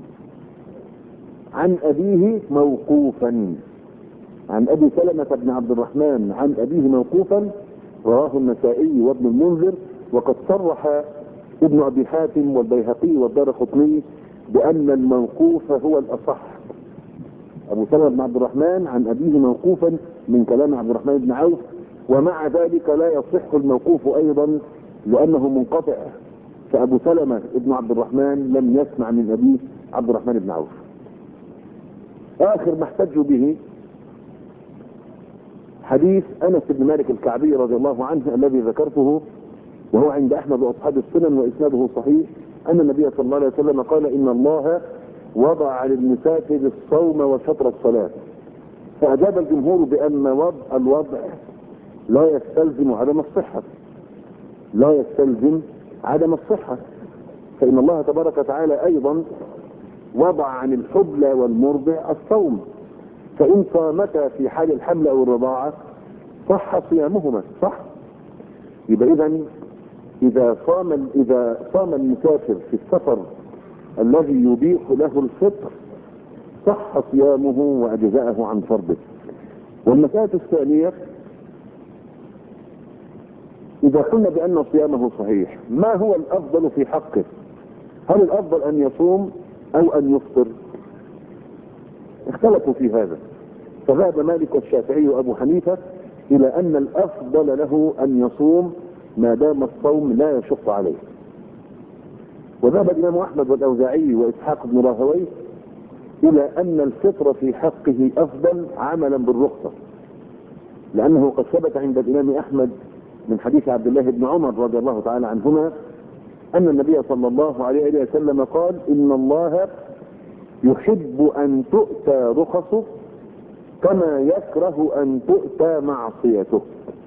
عن أبيه موقوفا، عن أبي سلمة بن عبد الرحمن عن أبيه موقوفا، رواه النسائي وابن المنذر، وقد صرح ابن أبي حاتم والبيهقي والدارقطني بأن الموقوف هو الأصح. أبو سلمة بن عبد الرحمن عن أبيه موقوفا من كلام عبد الرحمن بن عوف، ومع ذلك لا يصح الموقوف أيضا لأنه منقطع، فأبو سلمة بن عبد الرحمن لم يسمع من أبيه عبد الرحمن بن عوف. آخر ما احتجوا به حديث أنس بن مالك الكعبي رضي الله عنه الذي ذكرته، وهو عند أحمد وأصحاب السنن وإسناده صحيح، أن النبي صلى الله عليه وسلم قال: إن الله وضع للمسافر الصوم وشطر الصلاة. فأجاب الجمهور بأن وضع الوضع لا يستلزم عدم الصحة، لا يستلزم عدم الصحة، فإن الله تبارك وتعالى أيضا وضع عن الحبلى والمرضع الصوم، فإن صامتا في حال الحمل أو الرضاعة صح صيامهما، صح؟ يبقى إذن إذا صام إذا صام المسافر في السفر الذي يبيح له الفطر صح صيامه وأجزاءه عن فرضه. والمسألة الثانية، إذا قلنا بأن صيامه صحيح، ما هو الأفضل في حقه؟ هل الأفضل أن يصوم أو أن يفطر؟ اختلفوا في هذا، فذهب مالك والشافعي وأبو حنيفة إلى أن الأفضل له أن يصوم ما دام الصوم لا يشق عليه، وذهب الإمام أحمد والأوزاعي وإسحاق بن راهويه إلى أن الفطر في حقه أفضل عملا بالرخصة، لأنه قد ثبت عند الإمام أحمد من حديث عبد الله بن عمر رضي الله تعالى عنهما أن النبي صلى الله عليه وسلم قال: إن الله يحب أن تؤتى رخصه كما يكره أن تؤتى معصيته.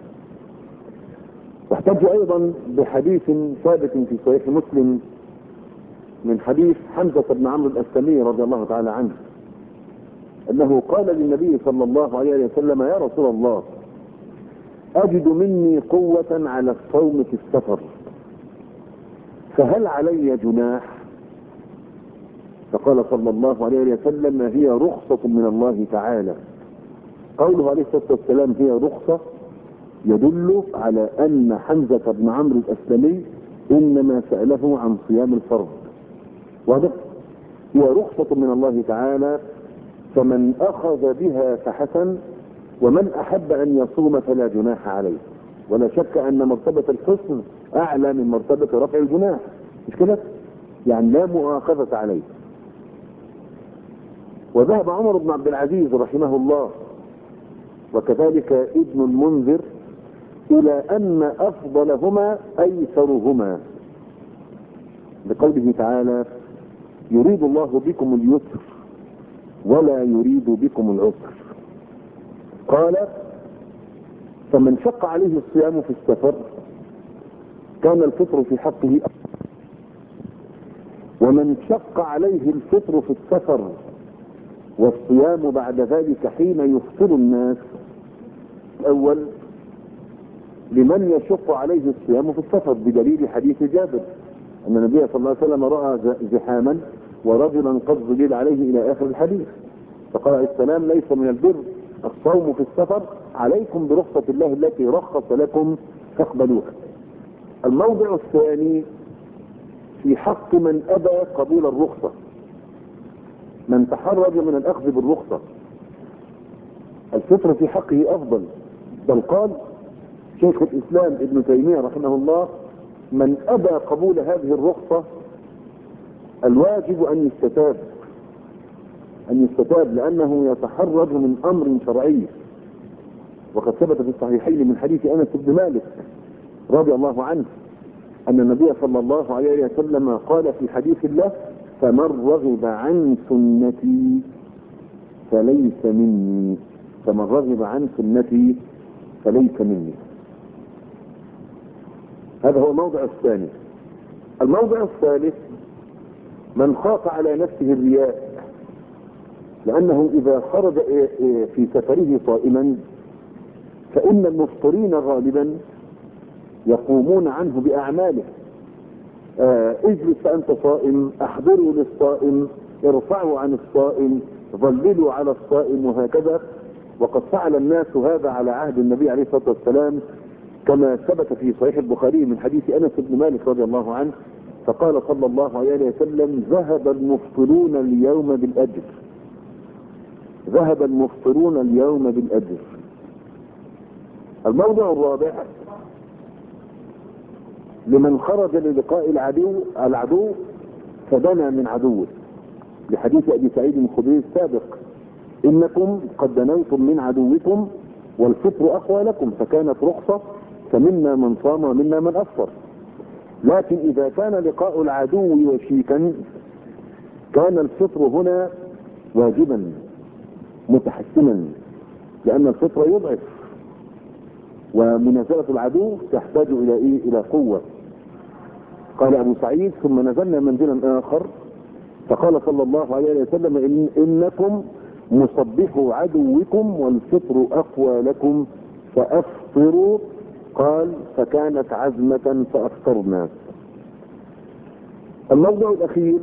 واحتج أيضا بحديث ثابت في صحيح مسلم من حديث حمزة بن عمرو الأسلمي رضي الله تعالى عنه أنه قال للنبي صلى الله عليه وسلم: يا رسول الله، أجد مني قوة على الصوم في السفر، فهل علي جناح؟ فقال صلى الله عليه وسلم: هي رخصة من الله تعالى. قوله عليه الصلاة والسلام هي رخصة يدل على أن حمزة بن عمرو الأسلمي إنما سأله عن صيام الفرض، واضح؟ هي رخصة من الله تعالى، فمن أخذ بها فحسن، ومن أحب أن يصوم فلا جناح عليه. ولا شك أن مرتبة الحسن أعلى من مرتبة رفع الجناح، مش كده؟ يعني لا مؤاخذة عليه. وذهب عمر بن عبد العزيز رحمه الله وكذلك ابن المنذر إلى أن أفضلهما أيسرهما، لقوله تعالى: يريد الله بكم اليسر ولا يريد بكم العسر. قال: فمن شق عليه الصيام في السفر كان الفطر في حقه، ومن شق عليه الفطر في السفر والصيام بعد ذلك حين يفطر الناس، الأول لمن يشق عليه الصيام في السفر بدليل حديث جابر أن النبي صلى الله عليه وسلم رأى زحاما ورجلا قد ظلل عليه إلى آخر الحديث، فقال عليه السلام: ليس من البر الصوم في السفر، عليكم برخصة الله التي رخص لكم فاقبلوها. الموضع الثاني في حق من أبى قبول الرخصة، من تحرج من الأخذ بالرخصة، الفطر في حقه أفضل. بل قال شيخ الإسلام ابن تيمية رحمه الله: من أبى قبول هذه الرخصة الواجب أن يستتاب، أن يستتاب لأنه يتحرج من أمر شرعي. وقد ثبت في الصحيحين من حديث أنس بن مالك رضي الله عنه أن النبي صلى الله عليه وسلم قال في حديث له: فمن رغب عن سنتي فليس مني، فمن رغب عن سنتي فليس مني. هذا هو الموضع الثاني. الموضع الثالث: من خاف على نفسه الرياء، لأنه إذا خرج في سفره صائما فإن المفطرين غالبا يقومون عنه بأعماله. آه اجلس فأنت صائم، احضروا للصائم، ارفعوا عن الصائم، ظللوا على الصائم، وهكذا. وقد فعل الناس هذا على عهد النبي عليه الصلاة والسلام، كما ثبت في صحيح البخاري من حديث أنس بن مالك رضي الله عنه، فقال صلى الله عليه وسلم: ذهب المفطرون اليوم بالأجر، ذهب المفطرون اليوم بالأجر. الموضع الرابع: لمن خرج للقاء العدو العدو فدنا من عدوه، لحديث أبي سعيد الخدري السابق: إنكم قد دنوتم من عدوكم والفطر أقوى لكم، فكانت رخصة، فمنا من صام ومنا من أفطر. لكن إذا كان لقاء العدو وشيكا كان الفطر هنا واجبا متحسنا، لأن الفطر يضعف، ومنازلة العدو تحتاج إلى إيه؟ إلى قوة. قال أبو سعيد: ثم نزلنا منزلا آخر فقال صلى الله عليه وسلم: إن إنكم مصبحوا عدوكم والفطر أقوى لكم فأفطروا. قال: فكانت عزمة فأفطرنا. الموضوع الأخير: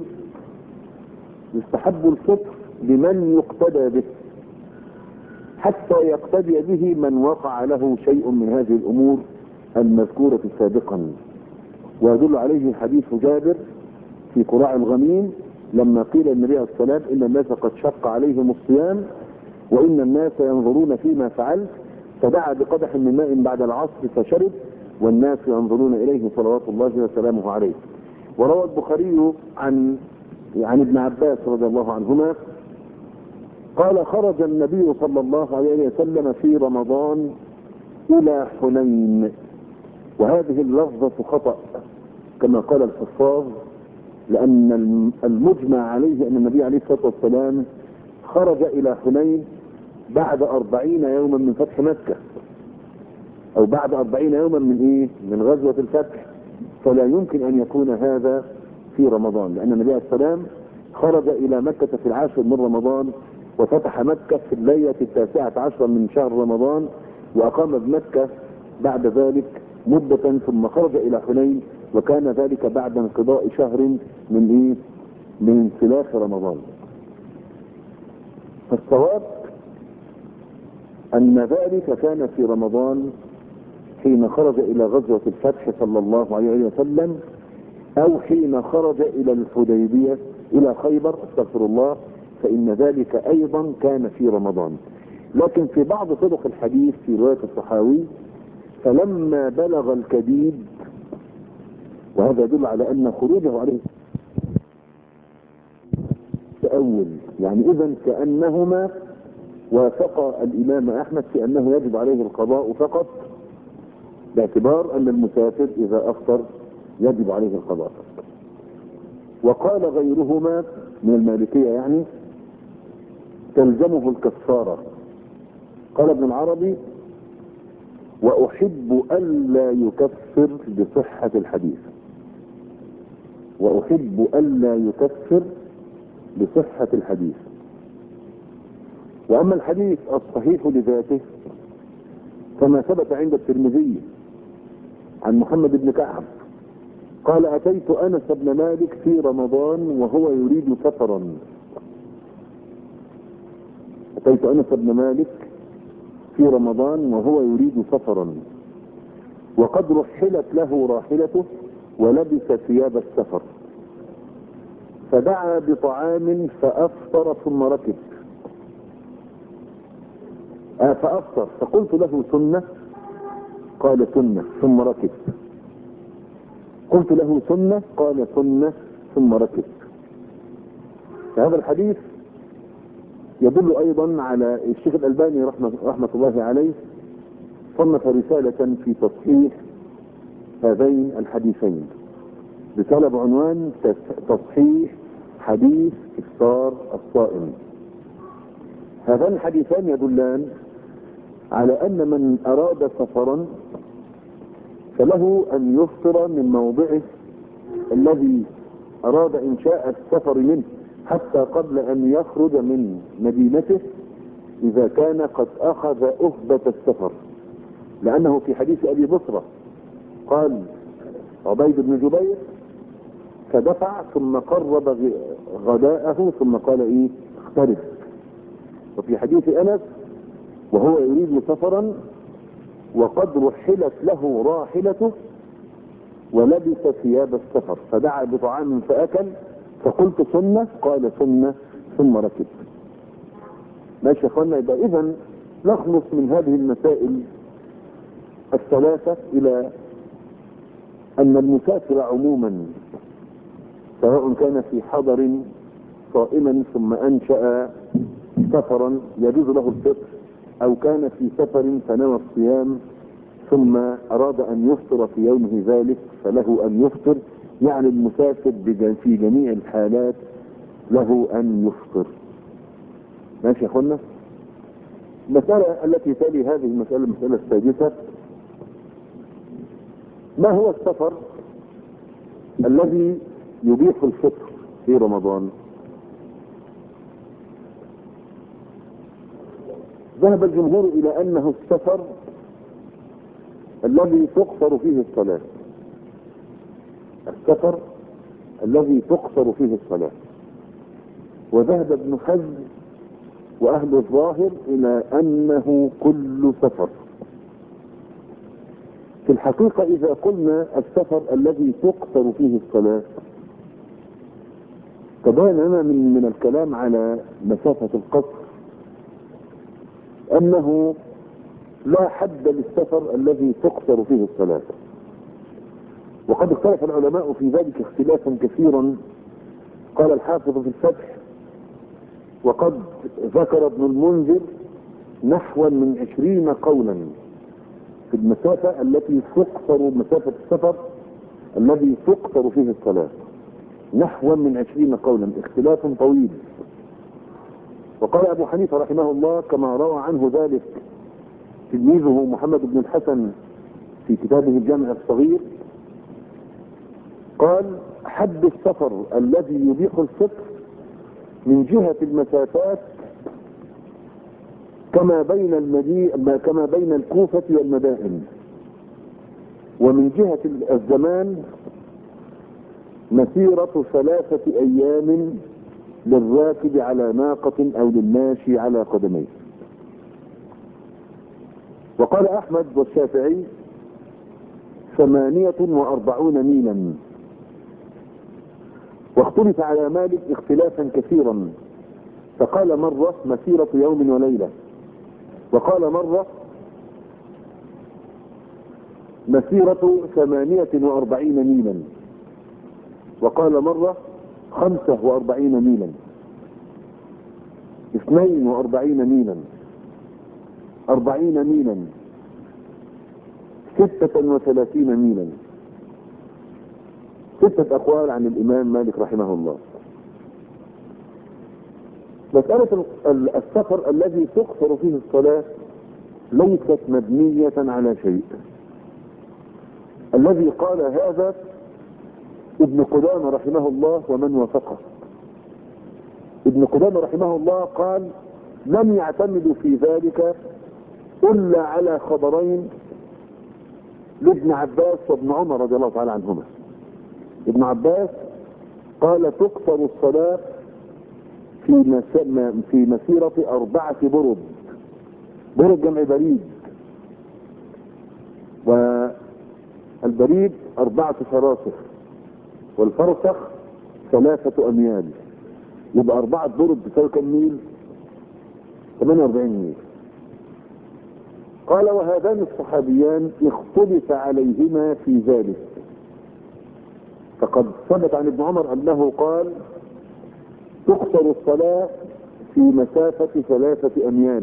يستحب الفطر لمن يقتدى به، حتى يقتدي به من وقع له شيء من هذه الأمور المذكورة سابقا. ويدل عليه حديث جابر في قراع الغميم لما قيل النبي عليه الصلاة والسلام: إن الناس قد شق عليهم الصيام وإن الناس ينظرون فيما فعلت، فدعا بقدح من ماء بعد العصر فشرب والناس ينظرون إليه صلوات الله وسلامه عليه. وروى البخاري عن عن ابن عباس رضي الله عنهما قال: خرج النبي صلى الله عليه وسلم في رمضان إلى حنين. وهذه اللفظة خطأ كما قال الحفاظ، لأن المجمع عليه أن النبي عليه الصلاة والسلام خرج إلى حنين بعد أربعين يوما من فتح مكة، أو بعد أربعين يوما من إيه؟ من غزوة الفتح. فلا يمكن أن يكون هذا في رمضان، لأن النبي عليه الصلاة والسلام خرج إلى مكة في العاشر من رمضان، وفتح مكة في الليلة التاسعة عشر من شهر رمضان، وأقام بمكة بعد ذلك مدة، ثم خرج إلى حنين، وكان ذلك بعد انقضاء شهر من إيه؟ من انسلاخ رمضان. فالصواب أن ذلك كان في رمضان حين خرج إلى غزوة الفتح صلى الله عليه وسلم، أو حين خرج إلى الحديبية إلى خيبر، استغفر الله، فإن ذلك أيضا كان في رمضان. لكن في بعض طرق الحديث في رواية الصحاوي: فلما بلغ الكبيد، وهذا يدل على أن خروجه عليه تأول، يعني إذا كأنهما وافق الإمام أحمد في أنه يجب عليه القضاء فقط، باعتبار أن المسافر إذا أفطر يجب عليه القضاء. وقال غيرهما من المالكية يعني تلزمه الكفارة. قال ابن العربي: وأحب ألا يكفر بصحة الحديث، وأحب ألا يكفر بصحة الحديث. وأما الحديث الصحيح لذاته فما ثبت عند الترمذي عن محمد بن كعب قال: أتيت أنس بن مالك في رمضان وهو يريد سفرا. أتيت أنس بن مالك في رمضان وهو يريد سفرا، وقد رحلت له راحلته ولبس ثياب السفر. فدعا بطعام فأفطر ثم ركب. آه فأفطر فقلت له سنة؟ قال سنة ثم ركب. قلت له سنة؟ قال سنة ثم ركب. هذا الحديث يدل أيضا على الشيخ الألباني رحمة, رحمة الله عليه صنف رسالة في تصحيح هذين الحديثين، رسالة بعنوان تصحيح حديث إفطار الصائم. هذان الحديثان يدلان على أن من أراد سفرا فله أن يفطر من موضعه الذي أراد إنشاء السفر منه حتى قبل أن يخرج من مدينته إذا كان قد أخذ أهبة السفر، لأنه في حديث أبي بصرة قال عبيد بن جبير فدفع ثم قرب غداءه ثم قال إيه اخترب. وفي حديث أنس وهو يريد سفرا وقد رحلت له راحلته ولبس ثياب السفر فدعا بطعام فأكل فقلت سنة؟ قال سنة ثم ركب. ماشي يا اخوانا؟ يبقى اذا نخلص من هذه المسائل الثلاثة الى ان المسافر عموما سواء كان في حضر صائما ثم انشأ سفرا يجوز له الفطر، او كان في سفر فنوى الصيام ثم اراد ان يفطر في يومه ذلك فله ان يفطر. يعني المسافر في جميع الحالات له ان يفطر. ماشي يا اخوانا؟ المسألة التي تلي هذه المسألة المسألة السادسة، ما هو السفر الذي يبيح الفطر في رمضان؟ ذهب الجمهور الى انه السفر الذي تقصر فيه الصلاة. السفر الذي تقصر فيه الصلاة. وذهب ابن حزم واهل الظاهر الى انه كل سفر. في الحقيقة اذا قلنا السفر الذي تقصر فيه الصلاة تبين لنا من, من الكلام على مسافة القصر انه لا حد للسفر الذي تقصر فيه الصلاة. وقد اختلف العلماء في ذلك اختلافا كثيرا. قال الحافظ في الفتح وقد ذكر ابن المنذر نحو من عشرين قولا في المسافة التي تقصر مسافة السفر الذي تقصر فيه الصلاة، نحو من عشرين قولا، اختلاف طويل. وقال ابو حنيفة رحمه الله كما روى عنه ذلك تلميذه محمد بن الحسن في كتابه الجامع الصغير، قال حد السفر الذي يبيح الفطر من جهة المسافات كما بين المدينة كما بين الكوفة والمدائن، ومن جهة الزمان مسيرة ثلاثة ايام للراكب على ناقة او للماشي على قدميه. وقال احمد والشافعي ثمانية واربعون ميلا. واختلف على مالك اختلافا كثيرا، فقال مرة مسيرة يوم وليلة، وقال مرة مسيرة ثمانية واربعين ميلا، وقال مرة خمسة واربعين ميلا، اثنين واربعين ميلا، اربعين ميلا، ستة وثلاثين ميلا. ستة اقوال عن الامام مالك رحمه الله. مسألة السفر الذي تقصر فيه الصلاة ليست مبنية على شيء. الذي قال هذا ابن قدامة رحمه الله ومن وافقه. ابن قدامة رحمه الله قال لم يعتمدوا في ذلك الا على خبرين لابن عباس وابن عمر رضي الله تعالى عنهما. ابن عباس قال تقصر الصلاة في في مسيرة أربعة برد. برد جمع بريد، والبريد أربعة فراسخ، والفرسخ ثلاثة أميال، يبقى أربعة ضرب بتساوي كم ميل؟ ثمانية وأربعين ميل. قال وهذان الصحابيان اختلف عليهما في ذلك، فقد ثبت عن ابن عمر أنه قال تقصر الصلاة في مسافة ثلاثة أميال،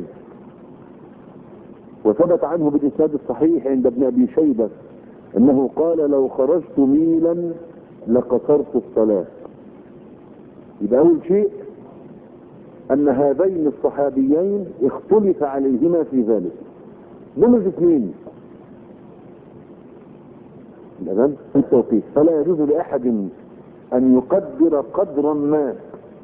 وثبت عنه بالإسناد الصحيح عند ابن أبي شيبة أنه قال لو خرجت ميلا لقصرت الصلاة. يبقى أول شيء أن هذين الصحابيين اختلف عليهما في ذلك. نمرة اثنين الأذان التوقيت، فلا يجوز لأحد أن يقدر قدرا ما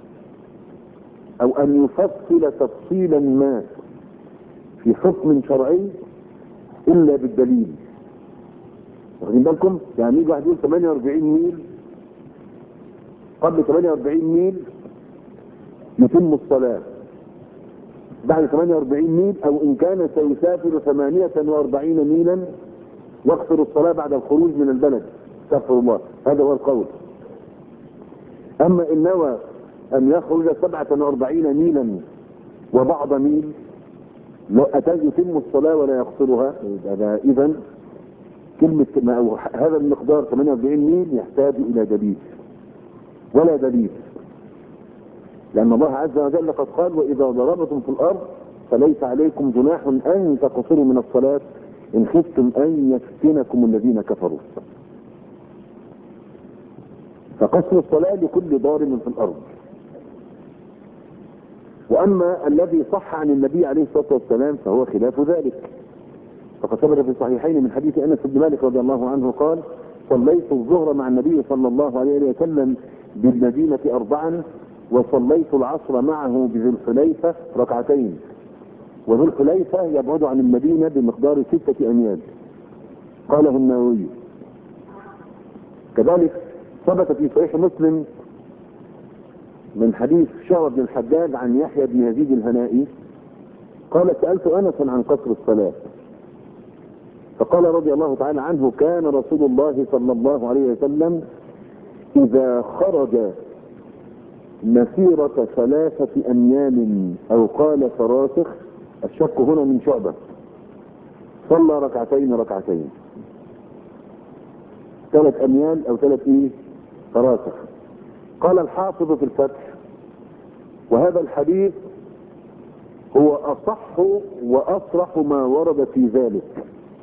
أو أن يفصل تفصيلا ما في حكم شرعي إلا بالدليل. واخدين بالكم؟ يعني يجي واحد يقول ثمانية وأربعين ميل، قبل ثمانية وأربعين ميل يتم الصلاة، بعد ثمانية وأربعين ميل أو إن كان سيسافر ثمانية وأربعين ميلا يقصر الصلاة بعد الخروج من البلد. استغفر الله، هذا هو القول. أما إن نوى أن يخرج سبعة وأربعين ميلا وبعض ميل لا أتى يتم الصلاة ولا يقصرها، إذا كلمة هذا المقدار ثمانية وأربعين ميل يحتاج إلى دليل، ولا دليل، لأن الله عز وجل قد قال وإذا ضربتم في الأرض فليس عليكم جناح أن تقصروا من الصلاة إن خفتم أن يفتنكم الذين كفروا. فقصر الصلاة لكل ضارب في الأرض. وأما الذي صح عن النبي عليه الصلاة والسلام فهو خلاف ذلك، فقد ثبت في الصحيحين من حديث أنس بن مالك رضي الله عنه قال صليت الظهر مع النبي صلى الله عليه وسلم بالمدينة أربعا، وصليت العصر معه بذي الحليفة ركعتين، وذو الحليفة يبعد عن المدينة بمقدار ستة أميال، قاله النووي. كذلك ثبت في صحيح مسلم من حديث شعبة بن الحجاج عن يحيى بن يزيد الهنائي قال سألت أنسا عن قصر الصلاة فقال رضي الله تعالى عنه كان رسول الله صلى الله عليه وسلم إذا خرج مسيرة ثلاثة أميال أو قال فراسخ، الشك هنا من شعبة، صلى ركعتين ركعتين، ثلاث أميال أو ثلاث إيه فراسخ. قال الحافظ في الفتح وهذا الحديث هو أصح وأصرح ما ورد في ذلك،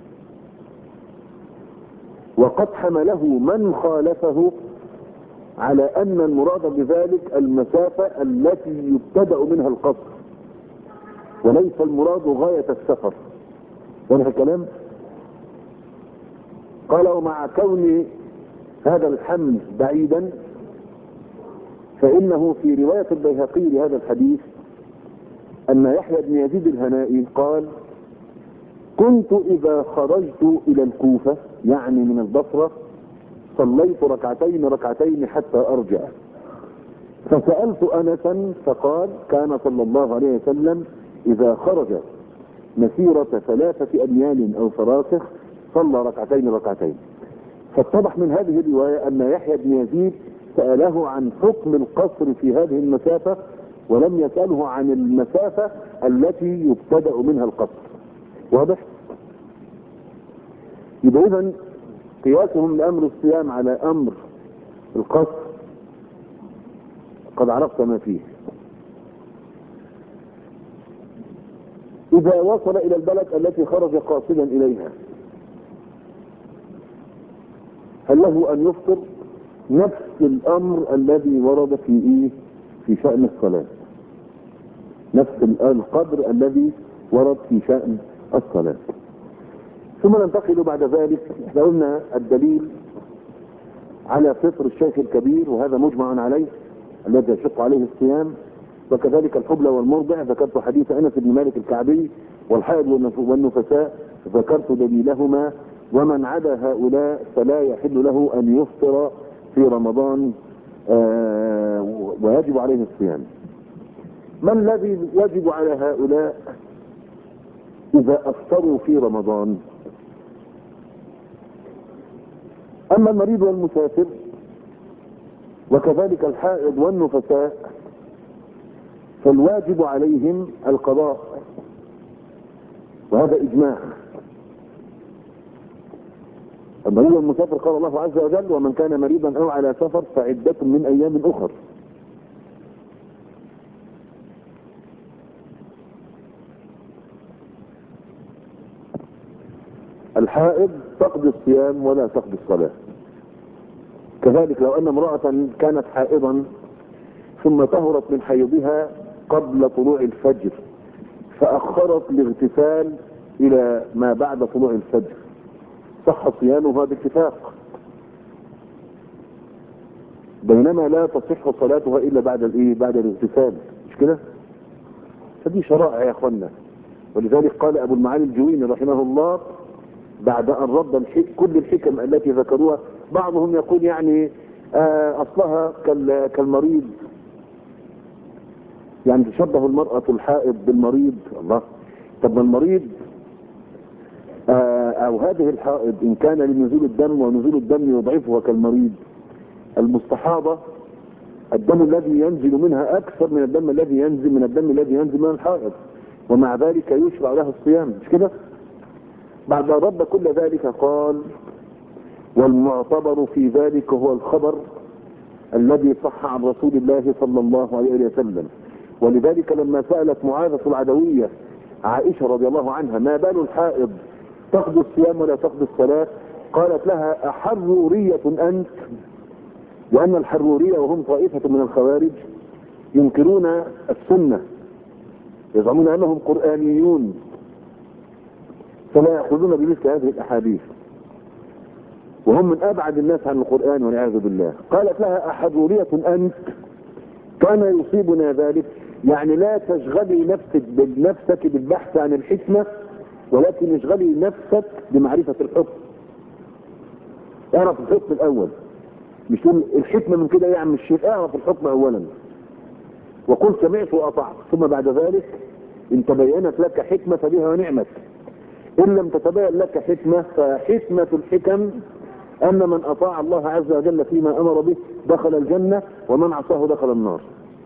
وقد حمله من خالفه على أن المراد بذلك المسافة التي يبتدأ منها القصر وليس المراد غاية السفر. واضح الكلام؟ قال ومع كون هذا الحمل بعيدا فإنه في رواية البيهقي لهذا الحديث أن يحيى بن يزيد الهنائي قال كنت إذا خرجت إلى الكوفة يعني من البصرة صليت ركعتين ركعتين حتى أرجع، فسألت أنسا فقال كان صلى الله عليه وسلم إذا خرج مسيرة ثلاثة أميال أو فراسخ صلى ركعتين ركعتين. فاتضح من هذه الرواية أن يحيى بن يزيد سأله عن حكم القصر في هذه المسافة ولم يسأله عن المسافة التي يبتدأ منها القصر. واضح؟ يبقى إذن قياسهم لأمر الصيام على أمر القصر قد عرفت ما فيه. إذا وصل إلى البلد التي خرج قاصدا إليها هل له أن يفطر؟ نفس الأمر الذي ورد في إيه؟ في شأن الصلاة، نفس القدر الذي ورد في شأن الصلاة. ثم ننتقل بعد ذلك، احنا قلنا الدليل على فطر الشيخ الكبير وهذا مجمع عليه الذي يشق عليه الصيام، وكذلك الحبلى والمرضع ذكرت حديث أنس بن مالك الكعبي، والحائض والنفساء ذكرت دليلهما، ومن عدا هؤلاء فلا يحل له أن يفطر في رمضان آه ويجب عليه الصيام. ما الذي يجب على هؤلاء إذا أفطروا في رمضان؟ أما المريض والمسافر وكذلك الحائض والنفساء فالواجب عليهم القضاء، وهذا إجماع. المريض والمسافر قال الله عز وجل: ومن كان مريضا أو على سفر فعدة من أيام أخر. الحائض تقضي الصيام ولا تقضي الصلاة. كذلك لو أن امرأة كانت حائضا ثم طهرت من حيضها قبل طلوع الفجر فأخرت الاغتسال إلى ما بعد طلوع الفجر صح صيامها باتفاق، بينما لا تصح صلاتها إلا بعد الإيه؟ بعد الاغتسال، مش كده؟ فدي شرائع يا أخوانا. ولذلك قال أبو المعالي الجويني رحمه الله بعد أن رد الحك كل الحكم التي ذكروها، بعضهم يقول يعني آه أصلها كالمريض، يعني تشبه المرأة الحائض بالمريض. الله، طب ما المريض آه أو هذه الحائض إن كان لنزول الدم ونزول الدم يضعفها كالمريض، المستحاضة الدم الذي ينزل منها أكثر من الدم الذي ينزل من الدم الذي ينزل من الحائض، ومع ذلك يشرع لها الصيام، مش كده؟ بعد أن رد كل ذلك قال: والمعتبر في ذلك هو الخبر الذي صح عن رسول الله صلى الله عليه وسلم. ولذلك لما سألت معاذة العدوية عائشة رضي الله عنها: ما بال الحائض تقضي الصيام ولا تقضي الصلاة؟ قالت لها: أحرورية أنت؟ لأن الحرورية وهم طائفة من الخوارج ينكرون السنة، يزعمون أنهم قرآنيون فلا يأخذون بمثل هذه الأحاديث، وهم من أبعد الناس عن القرآن والعياذ بالله. قالت لها: أحرورية أنت؟ كان يصيبنا ذلك، يعني لا تشغلي نفسك بنفسك بالبحث عن الحكمة، ولكن اشغلي نفسك بمعرفة الحكم. اعرف الحكم الأول، مش تقول الحكمة من كده يا عم الشيخ، اعرف الحكم أولا وقل سمعت وأطعت، ثم بعد ذلك إن تبينت لك حكمة فبها ونعمت، إن لم تتبين لك حكمة فحكمة الحكم أن من أطاع الله عز وجل فيما أمر به دخل الجنة، ومن عصاه دخل النار.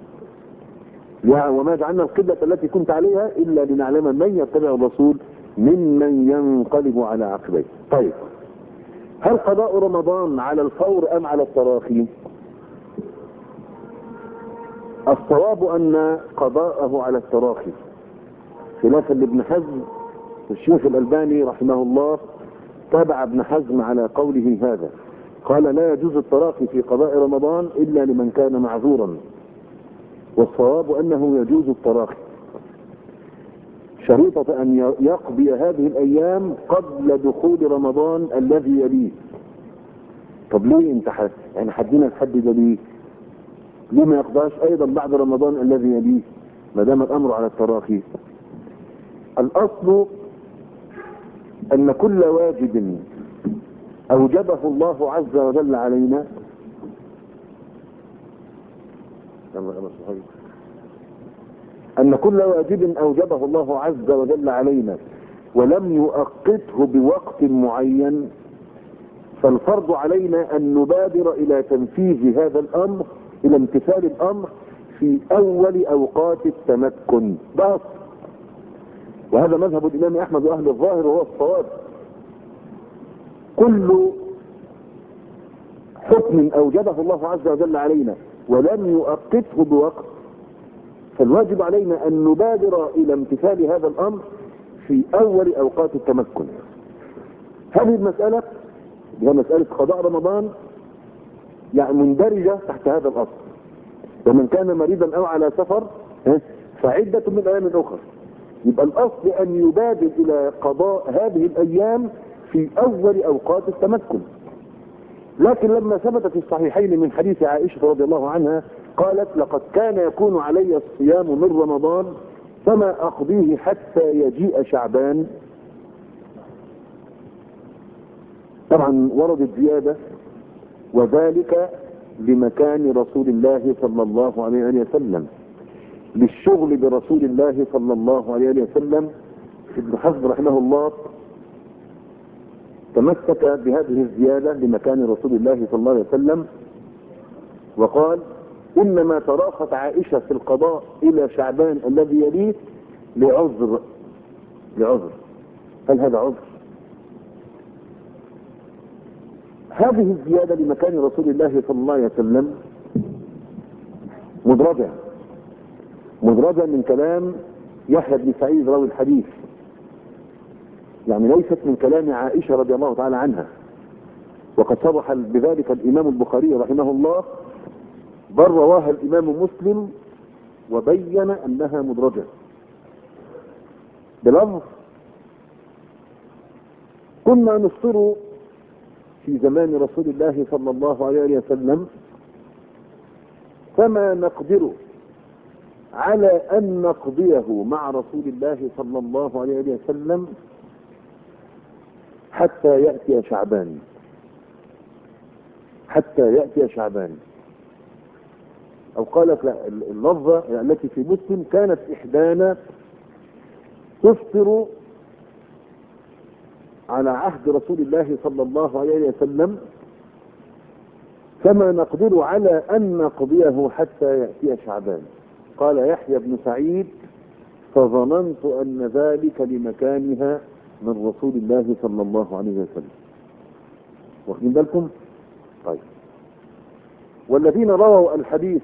وما جعلنا القبلة التي كنت عليها إلا لنعلم من يتبع الرسول ممن ينقلب على عقبيه. طيب، هل قضاء رمضان على الفور أم على التراخي؟ الصواب أن قضاءه على التراخي، خلافا لابن حزم. الشيخ الألباني رحمه الله تابع ابن حزم على قوله هذا، قال: لا يجوز التراخي في قضاء رمضان إلا لمن كان معذورا، والصواب أنه يجوز التراخي شريطة أن يقضي هذه الأيام قبل دخول رمضان الذي يليه. طب ليه انت حد يعني حدينا الحد ده ليه؟ ليه ما يقضاش أيضا بعد رمضان الذي يليه ما دام الأمر على التراخي؟ الأصل أن كل واجب أوجبه الله عز وجل علينا أن كل واجب أوجبه الله عز وجل علينا ولم يؤقته بوقت معين، فالفرض علينا أن نبادر إلى تنفيذ هذا الأمر، إلى امتثال الأمر في أول أوقات التمكن بس. وهذا مذهب الإمام أحمد وأهل الظاهر وهو الصواب. كل حكم أوجبه الله عز وجل علينا ولم يؤقته بوقت، فالواجب علينا أن نبادر إلى امتثال هذا الأمر في أول أوقات التمكن. هذه المسألة هي مسألة قضاء رمضان، يعني مندرجة تحت هذا الأصل: ومن كان مريضا أو على سفر فعدة من أيام أخرى. يبقى الأصل أن يبادر إلى قضاء هذه الأيام في أول أوقات التمكن. لكن لما ثبت في الصحيحين من حديث عائشة رضي الله عنها قالت: لقد كان يكون علي الصيام من رمضان فما أقضيه حتى يجيء شعبان. طبعا وردت زيادة: وذلك لمكان رسول الله صلى الله عليه وسلم، للشغل برسول الله صلى الله عليه وسلم. ابن حزم رحمه الله تمسك بهذه الزيادة لمكان رسول الله صلى الله عليه وسلم وقال إنما تراخت عائشة في القضاء إلى شعبان الذي يليه لعذر. لعذر. هل هذا عذر؟ هذه الزيادة لمكان رسول الله صلى الله عليه وسلم مدرجة مدرجة من كلام يحيى بن سعيد راوي الحديث، يعني ليست من كلام عائشة رضي الله تعالى عنها. وقد صرح بذلك الإمام البخاري رحمه الله، بل رواها الإمام مسلم وبين أنها مدرجة بلفظ: كنا نفطر في زمان رسول الله صلى الله عليه وسلم فما نقدر على أن نقضيه مع رسول الله صلى الله عليه وسلم حتى يأتي شعبان. حتى يأتي شعبان. أو قالت اللفظة التي في مسلم: كانت إحدانا تفطر على عهد رسول الله صلى الله عليه وسلم فما نقدر على أن نقضيه حتى يأتي شعبان. قال يحيى بن سعيد: فظننت أن ذلك لمكانها من رسول الله صلى الله عليه وسلم. واخدين بالكم؟ طيب، والذين رووا الحديث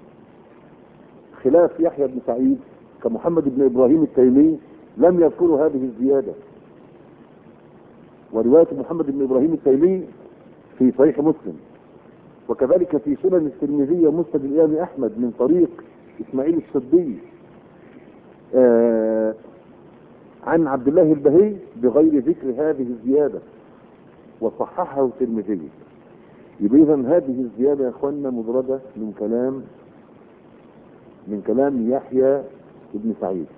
خلاف يحيى بن سعيد كمحمد بن إبراهيم التيمي لم يذكروا هذه الزيادة. ورواية محمد بن إبراهيم التيمي في صحيح مسلم، وكذلك في سنن الترمذي ومسند الإمام أحمد من طريق إسماعيل السدي آه عن عبد الله البهي بغير ذكر هذه الزيادة، وصححه الترمذي. يبقى إذن هذه الزيادة يا اخوانا مدرجة من كلام من كلام يحيى بن سعيد.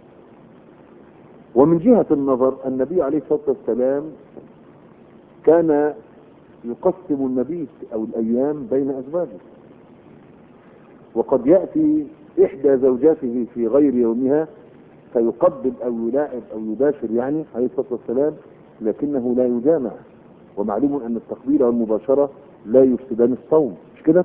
ومن جهة النظر النبي عليه الصلاة والسلام كان يقسم المبيت أو الأيام بين أزواجه، وقد يأتي إحدى زوجاته في غير يومها فيقبل أو يلاعب أو يباشر يعني عليه الصلاة والسلام، لكنه لا يجامع. ومعلوم أن التقبيل والمباشرة لا يفسدان الصوم، مش كده؟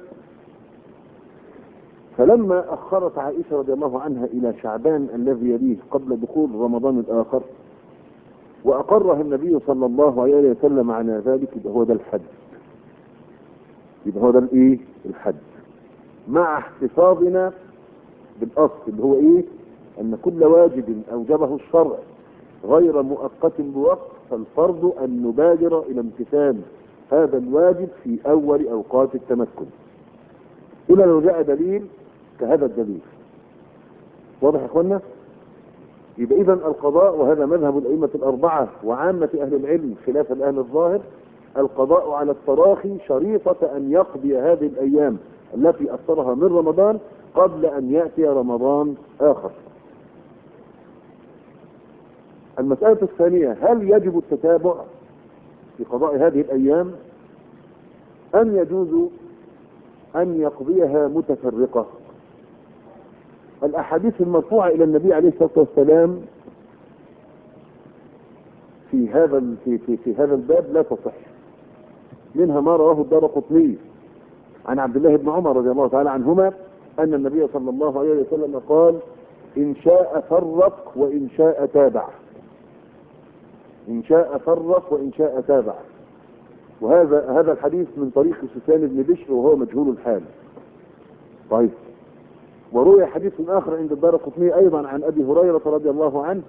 فلما أخرت عائشة رضي الله عنها إلى شعبان الذي يليه قبل دخول رمضان الآخر وأقرها النبي صلى الله عليه وسلم على ذلك، يبقى هو ده الحد. يبقى هو ده الإيه؟ الحد، مع احتفاظنا بالأصل اللي هو إيه؟ أن كل واجب أوجبه الشرع غير مؤقت بوقت، فالفرض أن نبادر إلى امتثال هذا الواجب في أول أوقات التمكن، إلا لو جاء دليل كهذا الدليل. واضح يا اخوانا؟ يبقى إذن القضاء، وهذا مذهب الأئمة الأربعة وعامة أهل العلم خلاف الأهل الظاهر، القضاء على التراخي شريطة أن يقضي هذه الأيام التي أفطرها من رمضان قبل أن يأتي رمضان آخر. المسألة الثانية: هل يجب التتابع في قضاء هذه الأيام أم يجوز أن يقضيها متفرقة؟ الأحاديث المرفوعة إلى النبي عليه الصلاة والسلام في هذا في, في, في هذا الباب لا تصح. منها ما رواه الدارقطني عن عبد الله بن عمر رضي الله تعالى عنهما أن النبي صلى الله عليه وسلم قال: إن شاء فرق وإن شاء تابع. إن شاء فرق وإن شاء تابع. وهذا هذا الحديث من طريق سفيان بن بشر وهو مجهول الحال. طيب، وروي حديث آخر عند الدارقطني أيضا عن أبي هريرة رضي الله عنه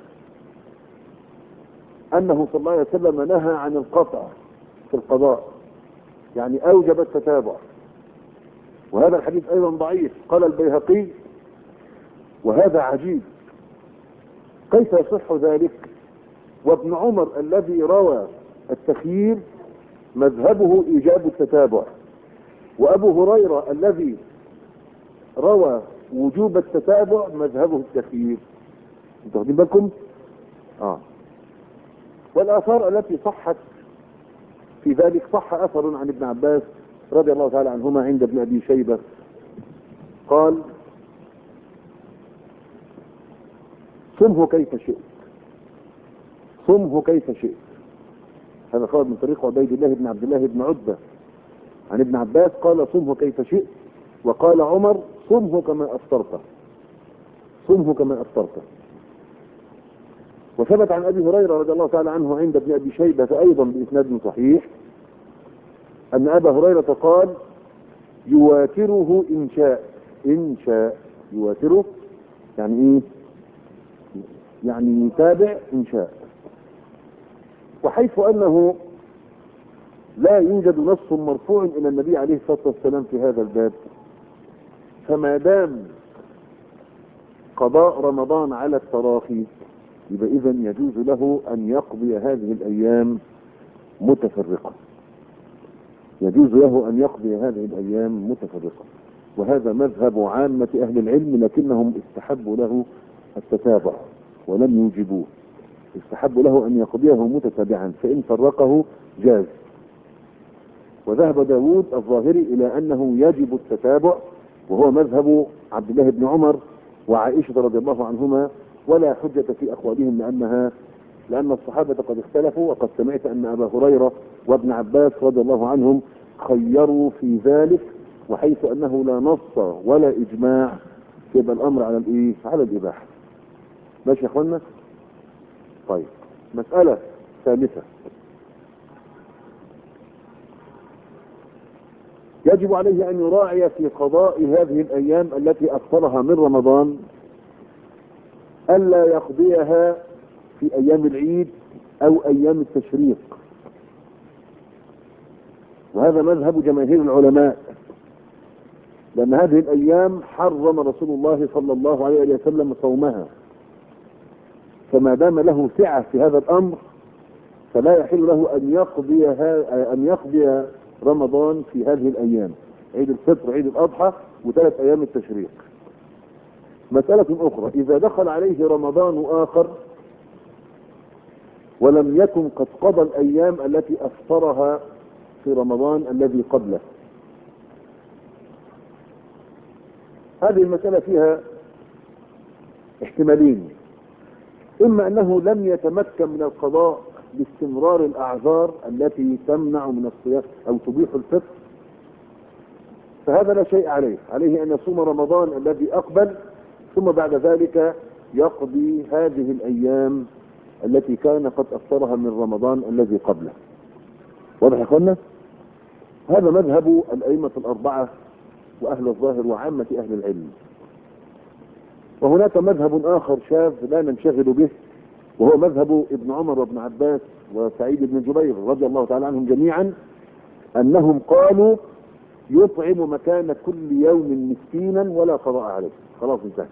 أنه صلى الله عليه وسلم نهى عن القطع في القضاء، يعني أوجب التتابع. وهذا الحديث أيضا ضعيف. قال البيهقي: وهذا عجيب، كيف يصح ذلك؟ وابن عمر الذي روى التخيير مذهبه إيجاب التتابع، وأبو هريرة الذي روى وجوب التتابع مذهبه التخيير. انتوا واخدين بالكم؟ اه والآثار التي صحت في ذلك: صح أثر عن ابن عباس رضي الله تعالى عنهما عند ابن أبي شيبة قال: صمه كيف شئت، صمه كيف شئت. هذا خالد من طريق عبيد الله بن عبد الله بن عتبة عن ابن عباس قال: صمه كيف شئت وقال عمر صمه كما أفطرته، صمه كما أفطرته. وثبت عن أبي هريرة رضي الله تعالى عنه عند ابن أبي شيبة أيضا بإسناد صحيح أن أبا هريرة قال يواتره إن شاء، إن شاء يواتره يعني إيه؟ يعني يتابع إن شاء. وحيث أنه لا يوجد نص مرفوع إلى النبي عليه الصلاة والسلام في هذا الباب، فما دام قضاء رمضان على التراخي يبقى إذن يجوز له أن يقضي هذه الأيام متفرقة، يجوز له أن يقضي هذه الأيام متفرقة. وهذا مذهب عامة أهل العلم، لكنهم استحبوا له التتابع ولم يوجبوه، استحبوا له أن يقضيه متتابعا، فإن فرقه جاز. وذهب داود الظاهري إلى أنه يجب التتابع، وهو مذهب عبد الله بن عمر وعائشة رضي الله عنهما، ولا حجة في أقوالهم لأنها لأن الصحابة قد اختلفوا. وقد سمعت أن أبا هريرة وابن عباس رضي الله عنهم خيروا في ذلك، وحيث أنه لا نص ولا إجماع يبقى الأمر على الإيه؟ على الإباحة. ماشي يا أخوانا؟ طيب، مسألة ثالثة، يجب عليه أن يراعي في قضاء هذه الأيام التي أفطرها من رمضان ألا يقضيها في أيام العيد أو أيام التشريق، وهذا مذهب جماهير العلماء، لأن هذه الأيام حرم رسول الله صلى الله عليه وسلم صومها، فما دام له سعة في هذا الأمر فلا يحل له أن يقضي أن يقضي رمضان في هذه الأيام، عيد الفطر عيد الأضحى وثلاث أيام التشريق. مسألة أخرى، إذا دخل عليه رمضان آخر ولم يكن قد قضى الأيام التي أفطرها في رمضان الذي قبله، هذه المسألة فيها احتمالين، إما أنه لم يتمكن من القضاء باستمرار الأعذار التي تمنع من الصيام أو تبيح الفطر، فهذا لا شيء عليه، عليه أن يصوم رمضان الذي أقبل ثم بعد ذلك يقضي هذه الأيام التي كان قد أفطرها من رمضان الذي قبله. واضح يا أخوانا؟ هذا مذهب الأئمة الأربعة وأهل الظاهر وعامة أهل العلم. وهناك مذهب آخر شاذ لا ننشغل به، وهو مذهب ابن عمر وابن عباس وسعيد بن جبير رضي الله تعالى عنهم جميعا، أنهم قالوا يطعم مكان كل يوم مسكينا ولا قضاء عليه، خلاص انتهى.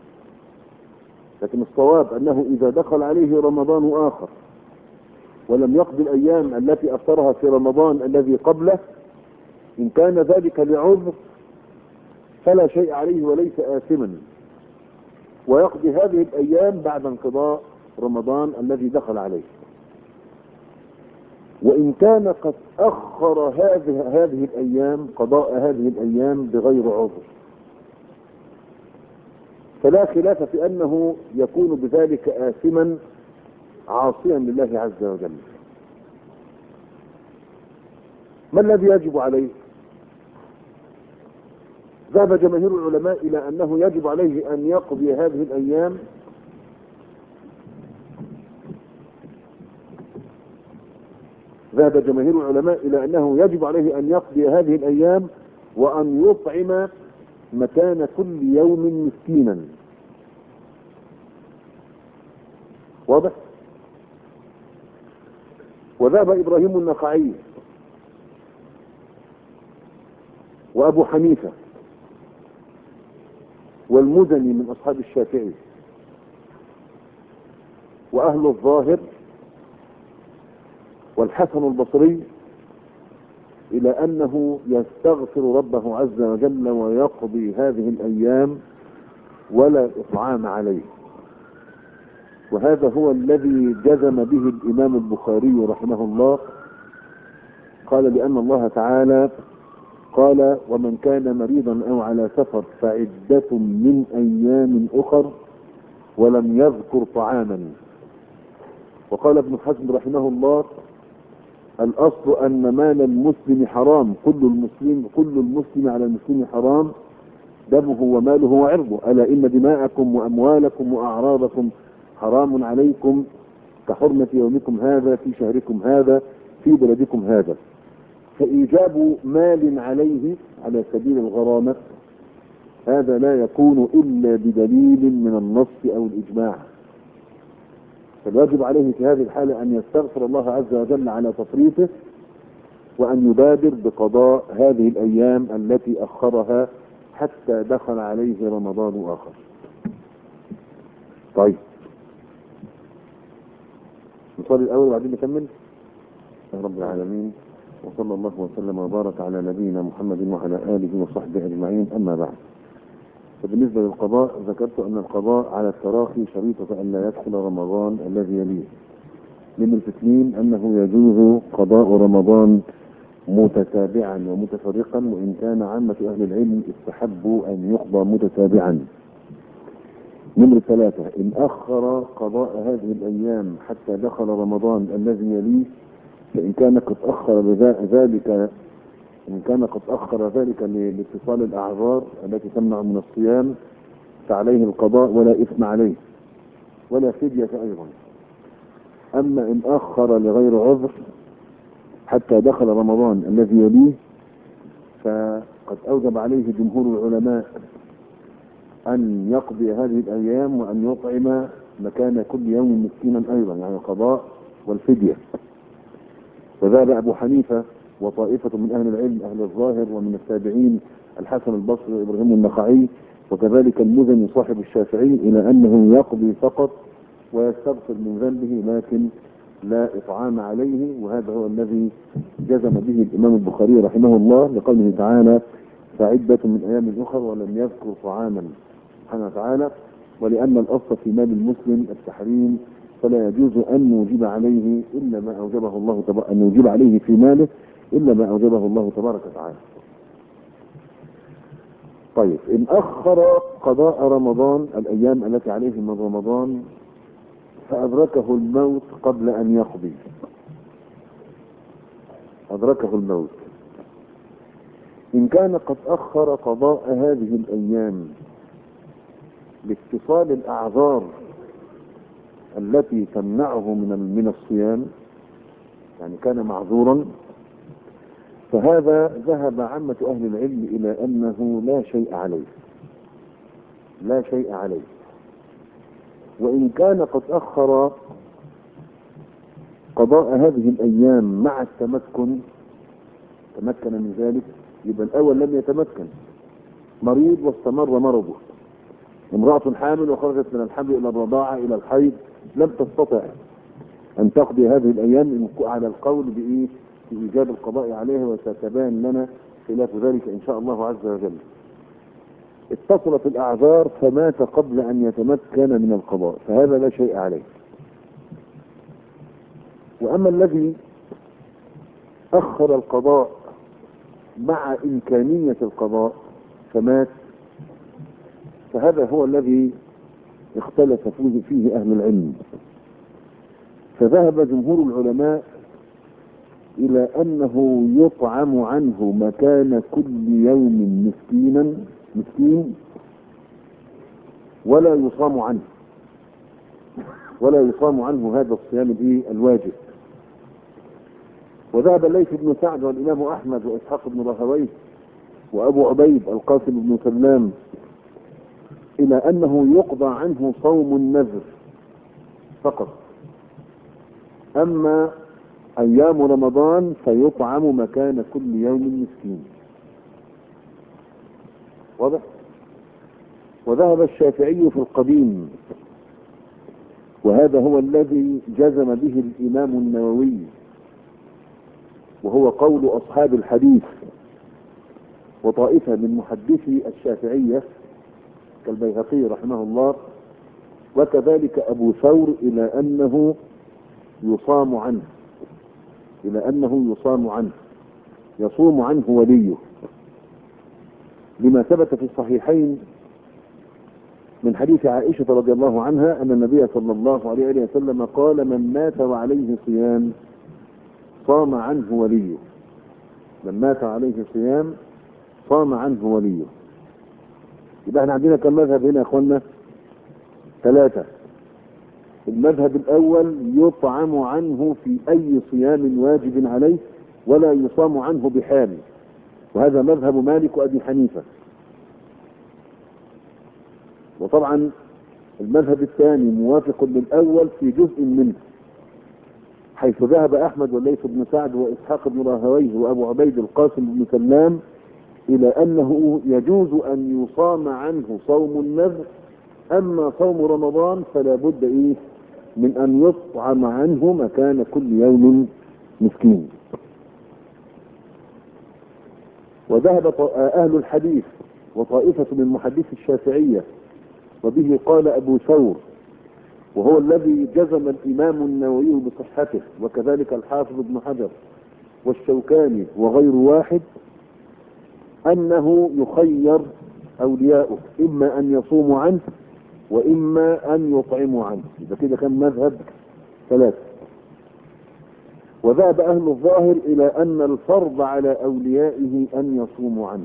لكن الصواب أنه إذا دخل عليه رمضان آخر ولم يقضي الأيام التي أفطرها في رمضان الذي قبله، إن كان ذلك لعذر فلا شيء عليه وليس آثما، ويقضي هذه الأيام بعد انقضاء رمضان الذي دخل عليه. وإن كان قد أخر هذه هذه الأيام قضاء هذه الأيام بغير عذر فلا خلاف في أنه يكون بذلك آثما عاصيا لله عز وجل. ما الذي يجب عليه؟ ذهب جماهير العلماء إلى أنه يجب عليه أن يقضي هذه الأيام ذهب جماهير العلماء إلى أنه يجب عليه أن يقضي هذه الأيام وأن يطعم مكان كل يوم مسكينا. واضح؟ وذهب إبراهيم النخعي وأبو حنيفة والمزني من أصحاب الشافعي وأهل الظاهر والحسن البصري إلى أنه يستغفر ربه عز وجل ويقضي هذه الأيام ولا إطعام عليه. وهذا هو الذي جزم به الإمام البخاري رحمه الله، قال لأن الله تعالى قال ومن كان مريضا أو على سفر فعدة من أيام أخر ولم يذكر طعاما. وقال ابن حزم رحمه الله الأصل أن مال المسلم حرام، كل المسلم كل المسلم على المسلم حرام، دمه وماله وعرضه. ألا إن دماءكم وأموالكم وأعراضكم حرام عليكم كحرمة يومكم هذا في شهركم هذا في بلدكم هذا. فإيجاب مال عليه على سبيل الغرامة هذا لا يكون إلا بدليل من النص أو الإجماع. فالواجب عليه في هذه الحالة أن يستغفر الله عز وجل على تفريطه، وأن يبادر بقضاء هذه الأيام التي أخرها حتى دخل عليه رمضان آخر. طيب نصلي الأول وبعدين نكمل. يا رب العالمين، وصلى الله وسلم وبارك على نبينا محمد وعلى آله وصحبه أجمعين. أما بعد، فبالنسبة للقضاء ذكرت أن القضاء على التراخي شريطة أن لا يدخل رمضان الذي يليه. من الاثنين أنه يجوز قضاء رمضان متتابعا ومتفرقا، وإن كان عامة أهل العلم استحبوا أن يقضى متتابعا. نمرة ثلاثة، إن أخر قضاء هذه الأيام حتى دخل رمضان الذي يليه، فإن كان قد أخر ذلك إن كان قد أخر ذلك لاتصال الأعذار التي تمنع من الصيام فعليه القضاء ولا إثم عليه ولا فدية أيضا. أما إن أخر لغير عذر حتى دخل رمضان الذي يليه، فقد أوجب عليه جمهور العلماء أن يقضي هذه الأيام وأن يطعم مكان كل يوم مسكينا أيضا، يعني القضاء والفدية. وذهب أبو حنيفة وطائفة من أهل العلم أهل الظاهر ومن التابعين الحسن البصري وإبراهيم النخعي وكذلك المزني صاحب الشافعي إلى أنه يقضي فقط ويستغفر من ذنبه لكن لا إطعام عليه. وهذا هو الذي جزم به الإمام البخاري رحمه الله لقوله تعالى فعدة من أيام أخر ولم يذكر طعاما سبحانه وتعالى. ولأن الأصل في مال المسلم التحريم، فلا يجوز أن نوجب عليه إلا ما أوجبه الله تبارك أن نوجب عليه في ماله إلا ما أوجبه الله تبارك وتعالى. طيب، إن أخر قضاء رمضان الأيام التي عليه من رمضان فأدركه الموت قبل أن يقضي، أدركه الموت، إن كان قد أخر قضاء هذه الأيام لاتصال الأعذار التي تمنعه من من الصيام، يعني كان معذورا، فهذا ذهب عامة أهل العلم إلى أنه لا شيء عليه لا شيء عليه. وإن كان قد أخر قضاء هذه الأيام مع التمكن، تمكن من ذلك، يبقى الأول لم يتمكن، مريض واستمر مرضه، امرأة حامل وخرجت من الحمل إلى الرضاعة إلى الحيض لم تستطع أن تقضي هذه الأيام على القول بإيه؟ بإيجاب القضاء عليها، وستبان لنا خلاف ذلك إن شاء الله عز وجل. اتصلت الأعذار فمات قبل أن يتمكن من القضاء، فهذا لا شيء عليه. وأما الذي أخر القضاء مع إمكانية القضاء فمات، فهذا هو الذي اختلف فيه أهل العلم. فذهب جمهور العلماء إلى أنه يطعم عنه مكان كل يوم مسكينا مسكين ولا يصام عنه ولا يصام عنه هذا الصيام الواجب. وذهب الليث بن سعد والإمام أحمد وإسحاق بن راهويه وأبو عبيد القاسم بن سلام إلى أنه يقضى عنه صوم النذر فقط، أما أيام رمضان فيطعم مكان كل يوم مسكين. واضح؟ وذهب الشافعي في القديم، وهذا هو الذي جزم به الإمام النووي، وهو قول أصحاب الحديث وطائفة من محدثي الشافعية كالبيهقي رحمه الله، وكذلك أبو ثور، إلى أنه يصام عنه إلى أنه يصام عنه يصوم عنه وليه، لما ثبت في الصحيحين من حديث عائشة رضي الله عنها أن النبي صلى الله عليه وسلم قال من مات وعليه صيام صام عنه وليه، من مات عليه صيام صام عنه وليه. يبقى احنا عندنا كم مذهب هنا يا اخوانا؟ ثلاثة. المذهب الاول يطعم عنه في اي صيام واجب عليه ولا يصام عنه بحال، وهذا مذهب مالك وابي حنيفة. وطبعا المذهب الثاني موافق للاول في جزء منه، حيث ذهب احمد والليث بن سعد واسحاق بن راهويه وابو عبيد القاسم بن سلام الى انه يجوز ان يصام عنه صوم النذر، اما صوم رمضان فلا بد ايه من ان يطعم عنه مكان كل يوم مسكين. وذهب اهل الحديث وطائفة من محدثي الشافعية، وبه قال ابو ثور وهو الذي جزم الامام النووي بصحته، وكذلك الحافظ ابن حجر والشوكاني وغير واحد، انه يخير اولياؤه اما ان يصوموا عنه واما ان يطعموا عنه. اذا كده كان مذهب ثلاثة. وذهب اهل الظاهر الى ان الفرض على اوليائه ان يصوموا عنه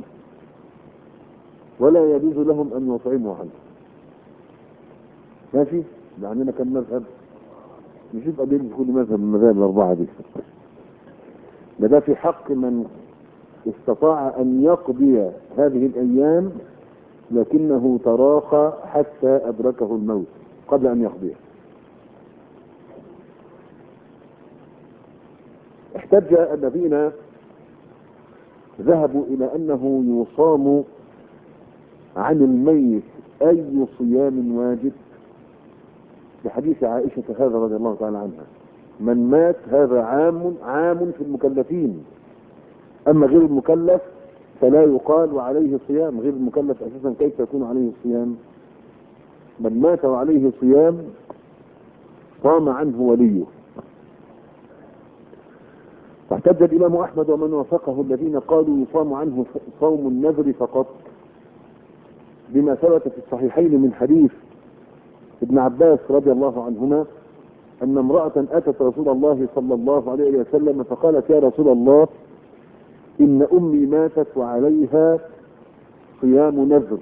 ولا يجوز لهم ان يطعموا عنه. ماشي؟ ده عندنا كم مذهب؟ نشوف ادله كل مذهب من المذاهب الاربعه دي. ده ده في حق من استطاع ان يقضي هذه الايام لكنه تراخى حتى ادركه الموت قبل ان يقضيها. احتج الذين ذهبوا الى انه يصام عن الميت اي صيام واجب بحديث عائشة هذا رضي الله تعالى عنها: من مات هذا عام عام في المكلفين، اما غير المكلف فلا يقال وعليه صيام. غير المكلف اساسا كيف يكون عليه صيام؟ من مات وعليه صيام صام عنه وليه. فاحتج الامام احمد ومن وافقه الذين قالوا يصام عنه صوم النذر فقط بما ثبت في الصحيحين من حديث ابن عباس رضي الله عنهما ان امرأة اتت رسول الله صلى الله عليه وسلم فقالت: يا رسول الله، ان امي ماتت وعليها صيام نذر،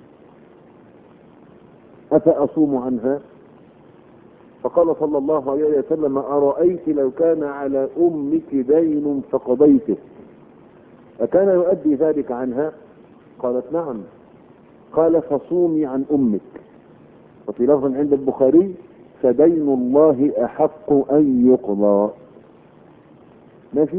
افاصوم عنها؟ فقال صلى الله عليه وسلم: ارايت لو كان على امك دين فقضيته اكان يؤدي ذلك عنها؟ قالت: نعم. قال: فصومي عن امك. وفي لفظ عند البخاري: فدين الله احق ان يقضى. ماشي؟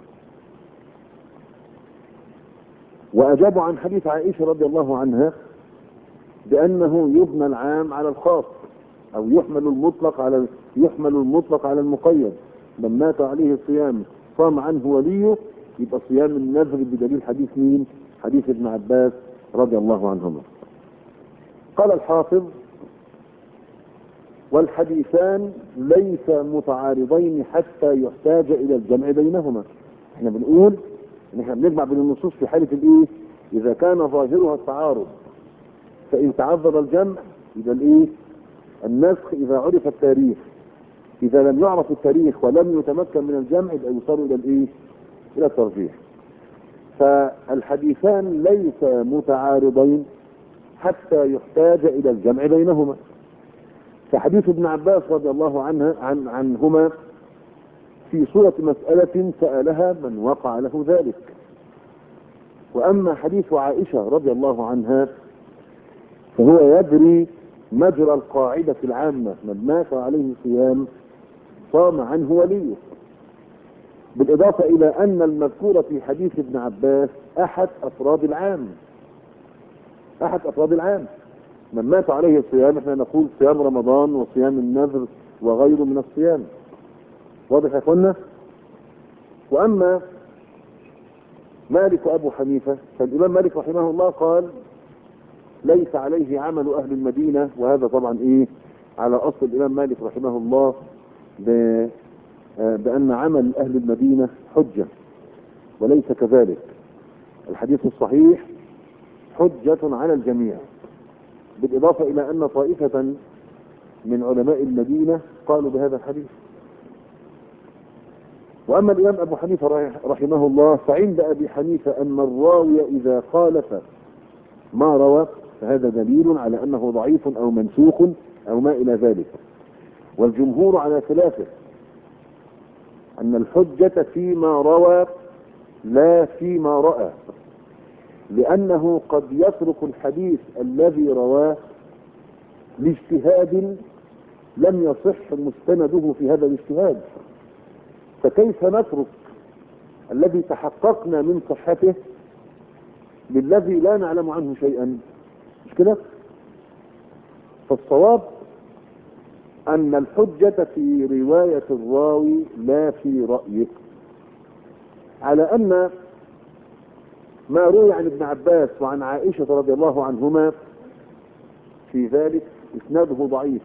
واجابوا عن حديث عائشة رضي الله عنها بانه يبنى العام على الخاص، او يحمل المطلق على يحمل المطلق على المقيد. من مات عليه الصيام صام عنه وليه، يبقى صيام النذر بدليل حديث مين؟ حديث ابن عباس رضي الله عنهما. قال الحافظ: والحديثان ليس متعارضين حتى يحتاج الى الجمع بينهما. احنا بنقول ان احنا بنجمع بين النصوص في حالة الايه؟ اذا كان ظاهرها التعارض، فان تعذر الجمع يبقى الايه؟ النسخ اذا عرف التاريخ. اذا لم يعرف التاريخ ولم يتمكن من الجمع يبقى يصار الى الايه؟ الى الترجيح. فالحديثان ليس متعارضين حتى يحتاج الى الجمع بينهما. فحديث ابن عباس رضي الله عنه عن عنهما في صورة مسألة سألها من وقع له ذلك، واما حديث عائشة رضي الله عنها فهو يجري مجرى القاعدة العامة: من مات عليه صيام صام عنه وليه. بالاضافة الى ان المذكور في حديث ابن عباس احد افراد العام احد افراد العام من مات عليه الصيام احنا نقول صيام رمضان وصيام النذر وغيره من الصيام. واضح يا اخوانا؟ واما مالك وابو حنيفة فالامام مالك رحمه الله قال: ليس عليه عمل اهل المدينة. وهذا طبعا ايه؟ على اصل الامام مالك رحمه الله بان عمل اهل المدينة حجة، وليس كذلك. الحديث الصحيح حجة على الجميع، بالاضافة الى ان طائفة من علماء المدينة قالوا بهذا الحديث. وأما الإمام أبو حنيفة رحمه الله فعند أبي حنيفة أن الراوي إذا خالف ما روى فهذا دليل على أنه ضعيف أو منسوخ أو ما إلى ذلك. والجمهور على خلافه، أن الحجة فيما روى لا فيما رأى، لأنه قد يترك الحديث الذي رواه لاجتهاد لم يصح مستنده في هذا الاجتهاد، فكيف نترك الذي تحققنا من صحته للذي لا نعلم عنه شيئا؟ مش كده؟ فالصواب أن الحجة في رواية الراوي لا في رأيه، على أن ما روي عن ابن عباس وعن عائشة رضي الله عنهما في ذلك إسناده ضعيف.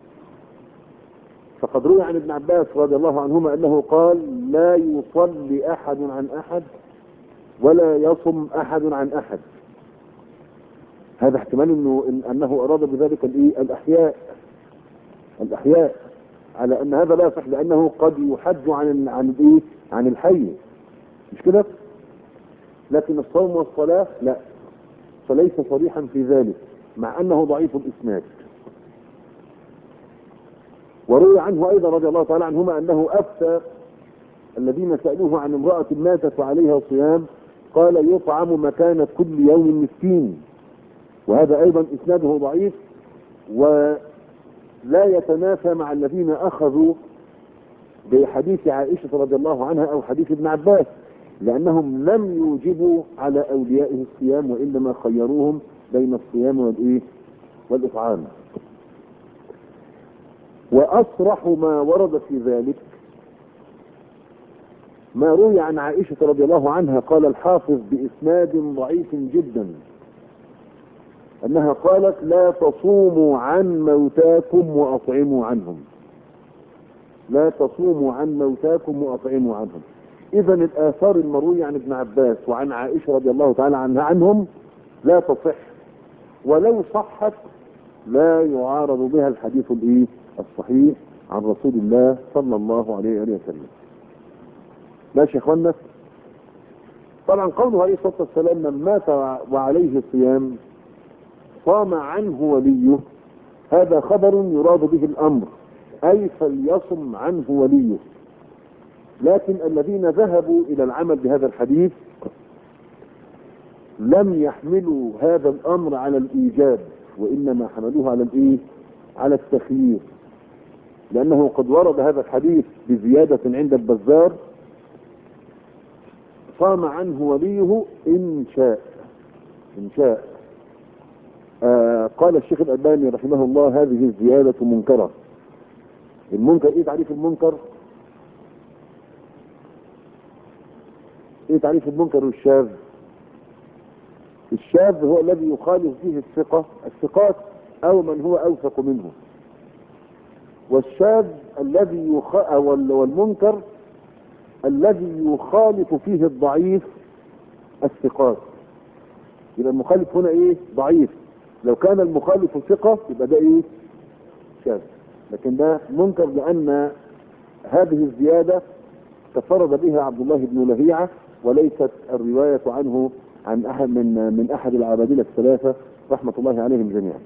فقد روي عن ابن عباس رضي الله عنهما أنه قال: لا يصلي أحد عن أحد ولا يصم أحد عن أحد. هذا احتمال إنه إن أنه أراد بذلك الأحياء الأحياء على أن هذا لا يصح، لأنه قد يحج عن عن الإيه؟ عن الحي، مش كده؟ لكن الصوم والصلاة لا، فليس صريحا في ذلك مع أنه ضعيف الإسناد. وروي عنه أيضا رضي الله تعالى عنهما أنه أفتى الذين سألوه عن امرأة ماتت وعليها صيام، قال: يطعم مكان كل يوم مسكين. وهذا أيضا إسناده ضعيف ولا يتنافى مع الذين أخذوا بحديث عائشة رضي الله عنها أو حديث ابن عباس، لأنهم لم يوجبوا على أوليائه الصيام، وإنما خيروهم بين الصيام والإيه؟ والإطعام. وأصرح ما ورد في ذلك ما روي عن عائشة رضي الله عنها، قال الحافظ بإسناد ضعيف جدا أنها قالت: لا تصوموا عن موتاكم وأطعموا عنهم. لا تصوموا عن موتاكم وأطعموا عنهم. إذا الآثار المروية عن ابن عباس وعن عائشة رضي الله تعالى عنها عنهم لا تصح، ولو صحت لا يعارض بها الحديث الإيه؟ الصحيح عن رسول الله صلى الله عليه وسلم. ماشي يا اخوانا؟ طبعا قوله عليه الصلاة والسلام: من مات وعليه صيام صام عنه وليه، هذا خبر يراد به الأمر، أي فليصم عنه وليه. لكن الذين ذهبوا إلى العمل بهذا الحديث لم يحملوا هذا الأمر على الإيجاب، وإنما حملوه على الإيه؟ على التخيير، لأنه قد ورد هذا الحديث بزيادة عند البزار: صام عنه وليه إن شاء. إن شاء. آه قال الشيخ الألباني رحمه الله: هذه الزيادة منكرة. المنكر إيه تعريف المنكر؟ إيه تعريف المنكر والشاذ؟ الشاذ هو الذي يخالف فيه الثقة الثقات أو من هو أوثق منه، والشاذ الذي يخ... والمنكر الذي يخالف فيه الضعيف الثقات. يبقى المخالف هنا ايه؟ ضعيف. لو كان المخالف ثقة يبقى ده ايه؟ شاذ. لكن ده منكر لأن هذه الزيادة تفرد بها عبد الله بن لهيعة، وليست الرواية عنه عن أحد من من أحد العبادلة الثلاثة رحمة الله عليهم جميعا.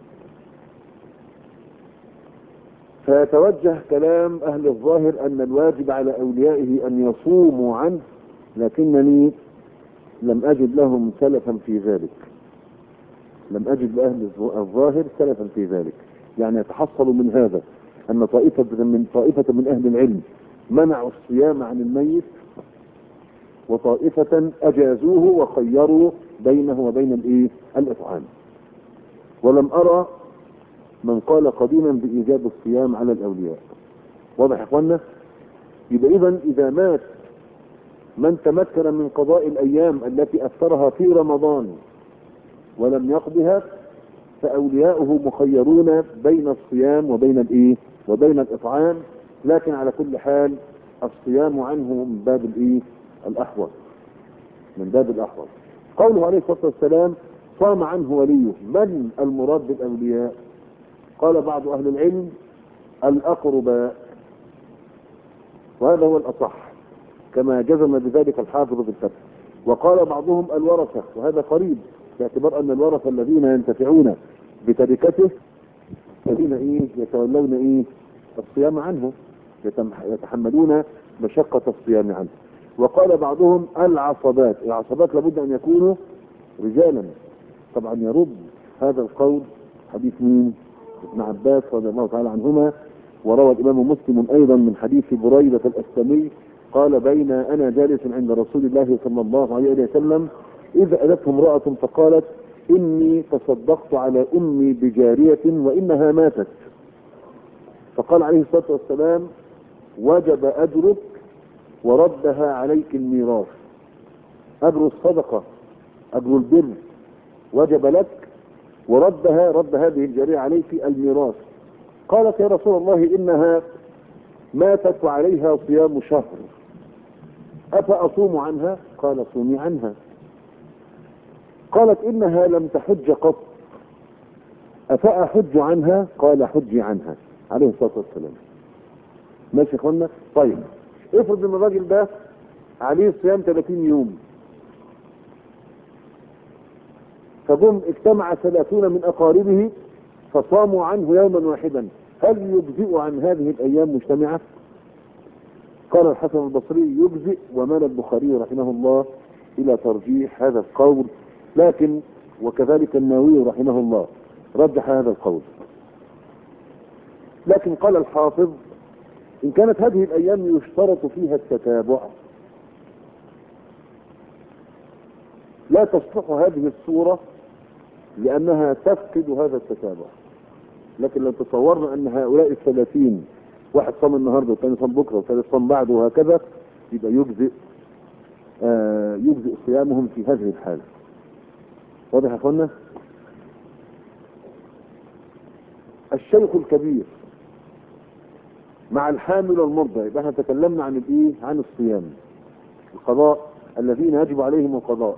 فيتوجه كلام أهل الظاهر أن الواجب على أوليائه أن يصوموا عنه، لكنني لم أجد لهم سلفا في ذلك. لم أجد لأهل الظاهر سلفا في ذلك. يعني يتحصل من هذا أن طائفة من طائفة من أهل العلم منعوا الصيام عن الميت، وطائفة أجازوه وخيروا بينه وبين الإيه؟ الإطعام. ولم أرى من قال قديما بإيجاب الصيام على الأولياء. واضح يا اخوانا؟ يبقى إذن إذا مات من تمكن من قضاء الأيام التي أثرها في رمضان ولم يقضها، فأولياؤه مخيرون بين الصيام وبين الإيه؟ وبين الإطعام. لكن على كل حال الصيام عنه من باب الإيه؟ الأحوط. من باب الأحوط. قوله عليه الصلاة والسلام: صام عنه وليه، من المراد بالأولياء؟ قال بعض أهل العلم: الأقرباء، وهذا هو الأصح. كما جزم بذلك الحافظ في الفتح. وقال بعضهم الورثة، وهذا قريب باعتبار أن الورثة الذين ينتفعون بتركته الذين إيه يتولون إيه الصيام عنه، يتحملون مشقة الصيام عنه. وقال بعضهم العصبات، العصبات لابد أن يكونوا رجالا. طبعا يرد هذا القول حديث مين؟ ابن عباس رضي الله تعالى عنهما، وروى الإمام مسلم أيضا من حديث بريدة الأسلمي قال بين أنا جالس عند رسول الله صلى الله عليه وسلم إذ أتته امرأة فقالت إني تصدقت على أمي بجارية وإنها ماتت، فقال عليه الصلاة والسلام وجب أجرك وردها عليك الميراث. أجر الصدقة أجر البر وجب لك، وردها رد هذه الجارية عليك الميراث. قالت يا رسول الله إنها ماتت وعليها صيام شهر أفأصوم عنها؟ قال صومي عنها. قالت إنها لم تحج قط أفأحج عنها؟ قال حجي عنها عليه الصلاة والسلام. ماشي يا اخوانا؟ طيب افرض ان الراجل ده عليه صيام ثلاثين يوم، فجم اجتمع ثلاثون من اقاربه فصاموا عنه يوما واحدا، هل يجزئ عن هذه الايام مجتمعة؟ قال الحسن البصري يجزئ، ومال البخاري رحمه الله الى ترجيح هذا القول، لكن وكذلك النووي رحمه الله رجح هذا القول. لكن قال الحافظ إن كانت هذه الأيام يشترط فيها التتابع لا تصلح هذه الصورة لأنها تفقد هذا التتابع. لكن لو تصورنا أن هؤلاء الثلاثين واحد صام النهاردة والثاني صام بكرة والثالث صام بعده وهكذا، يبقى يجزئ آه يجزئ صيامهم في هذه الحالة. واضح يا اخوانا؟ الشيخ الكبير مع الحامل والمرضع، يبقى احنا تكلمنا عن الايه؟ عن الصيام، القضاء الذين يجب عليهم القضاء.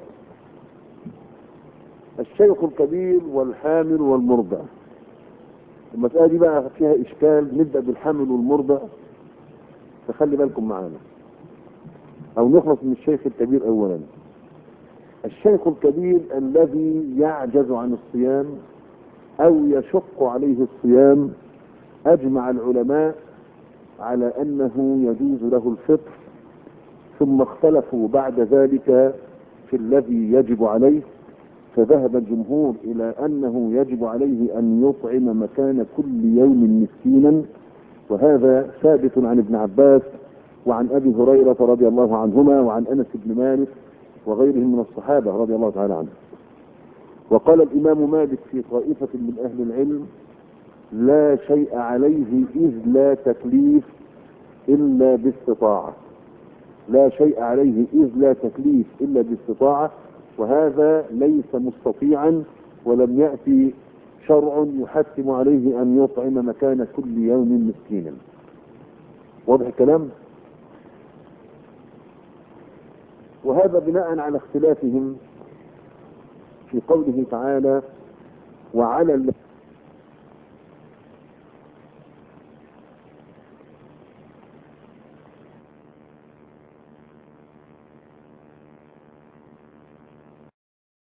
الشيخ الكبير والحامل والمرضع، المسألة دي بقى فيها اشكال. نبدأ بالحامل والمرضع، فخلي بالكم معانا او نخلص من الشيخ الكبير اولا. الشيخ الكبير الذي يعجز عن الصيام او يشق عليه الصيام، اجمع العلماء على انه يجوز له الفطر، ثم اختلفوا بعد ذلك في الذي يجب عليه، فذهب الجمهور الى انه يجب عليه ان يطعم مكان كل يوم مسكينا، وهذا ثابت عن ابن عباس وعن ابي هريرة رضي الله عنهما وعن انس بن مالك وغيرهم من الصحابة رضي الله تعالى عنهم. وقال الامام مالك في طائفة من اهل العلم لا شيء عليه اذ لا تكليف الا باستطاعة، لا شيء عليه اذ لا تكليف الا باستطاعة، وهذا ليس مستطيعا ولم يأتي شرع يحتم عليه ان يطعم مكان كل يوم مسكينا. واضح الكلام؟ وهذا بناء على اختلافهم في قوله تعالى وعلى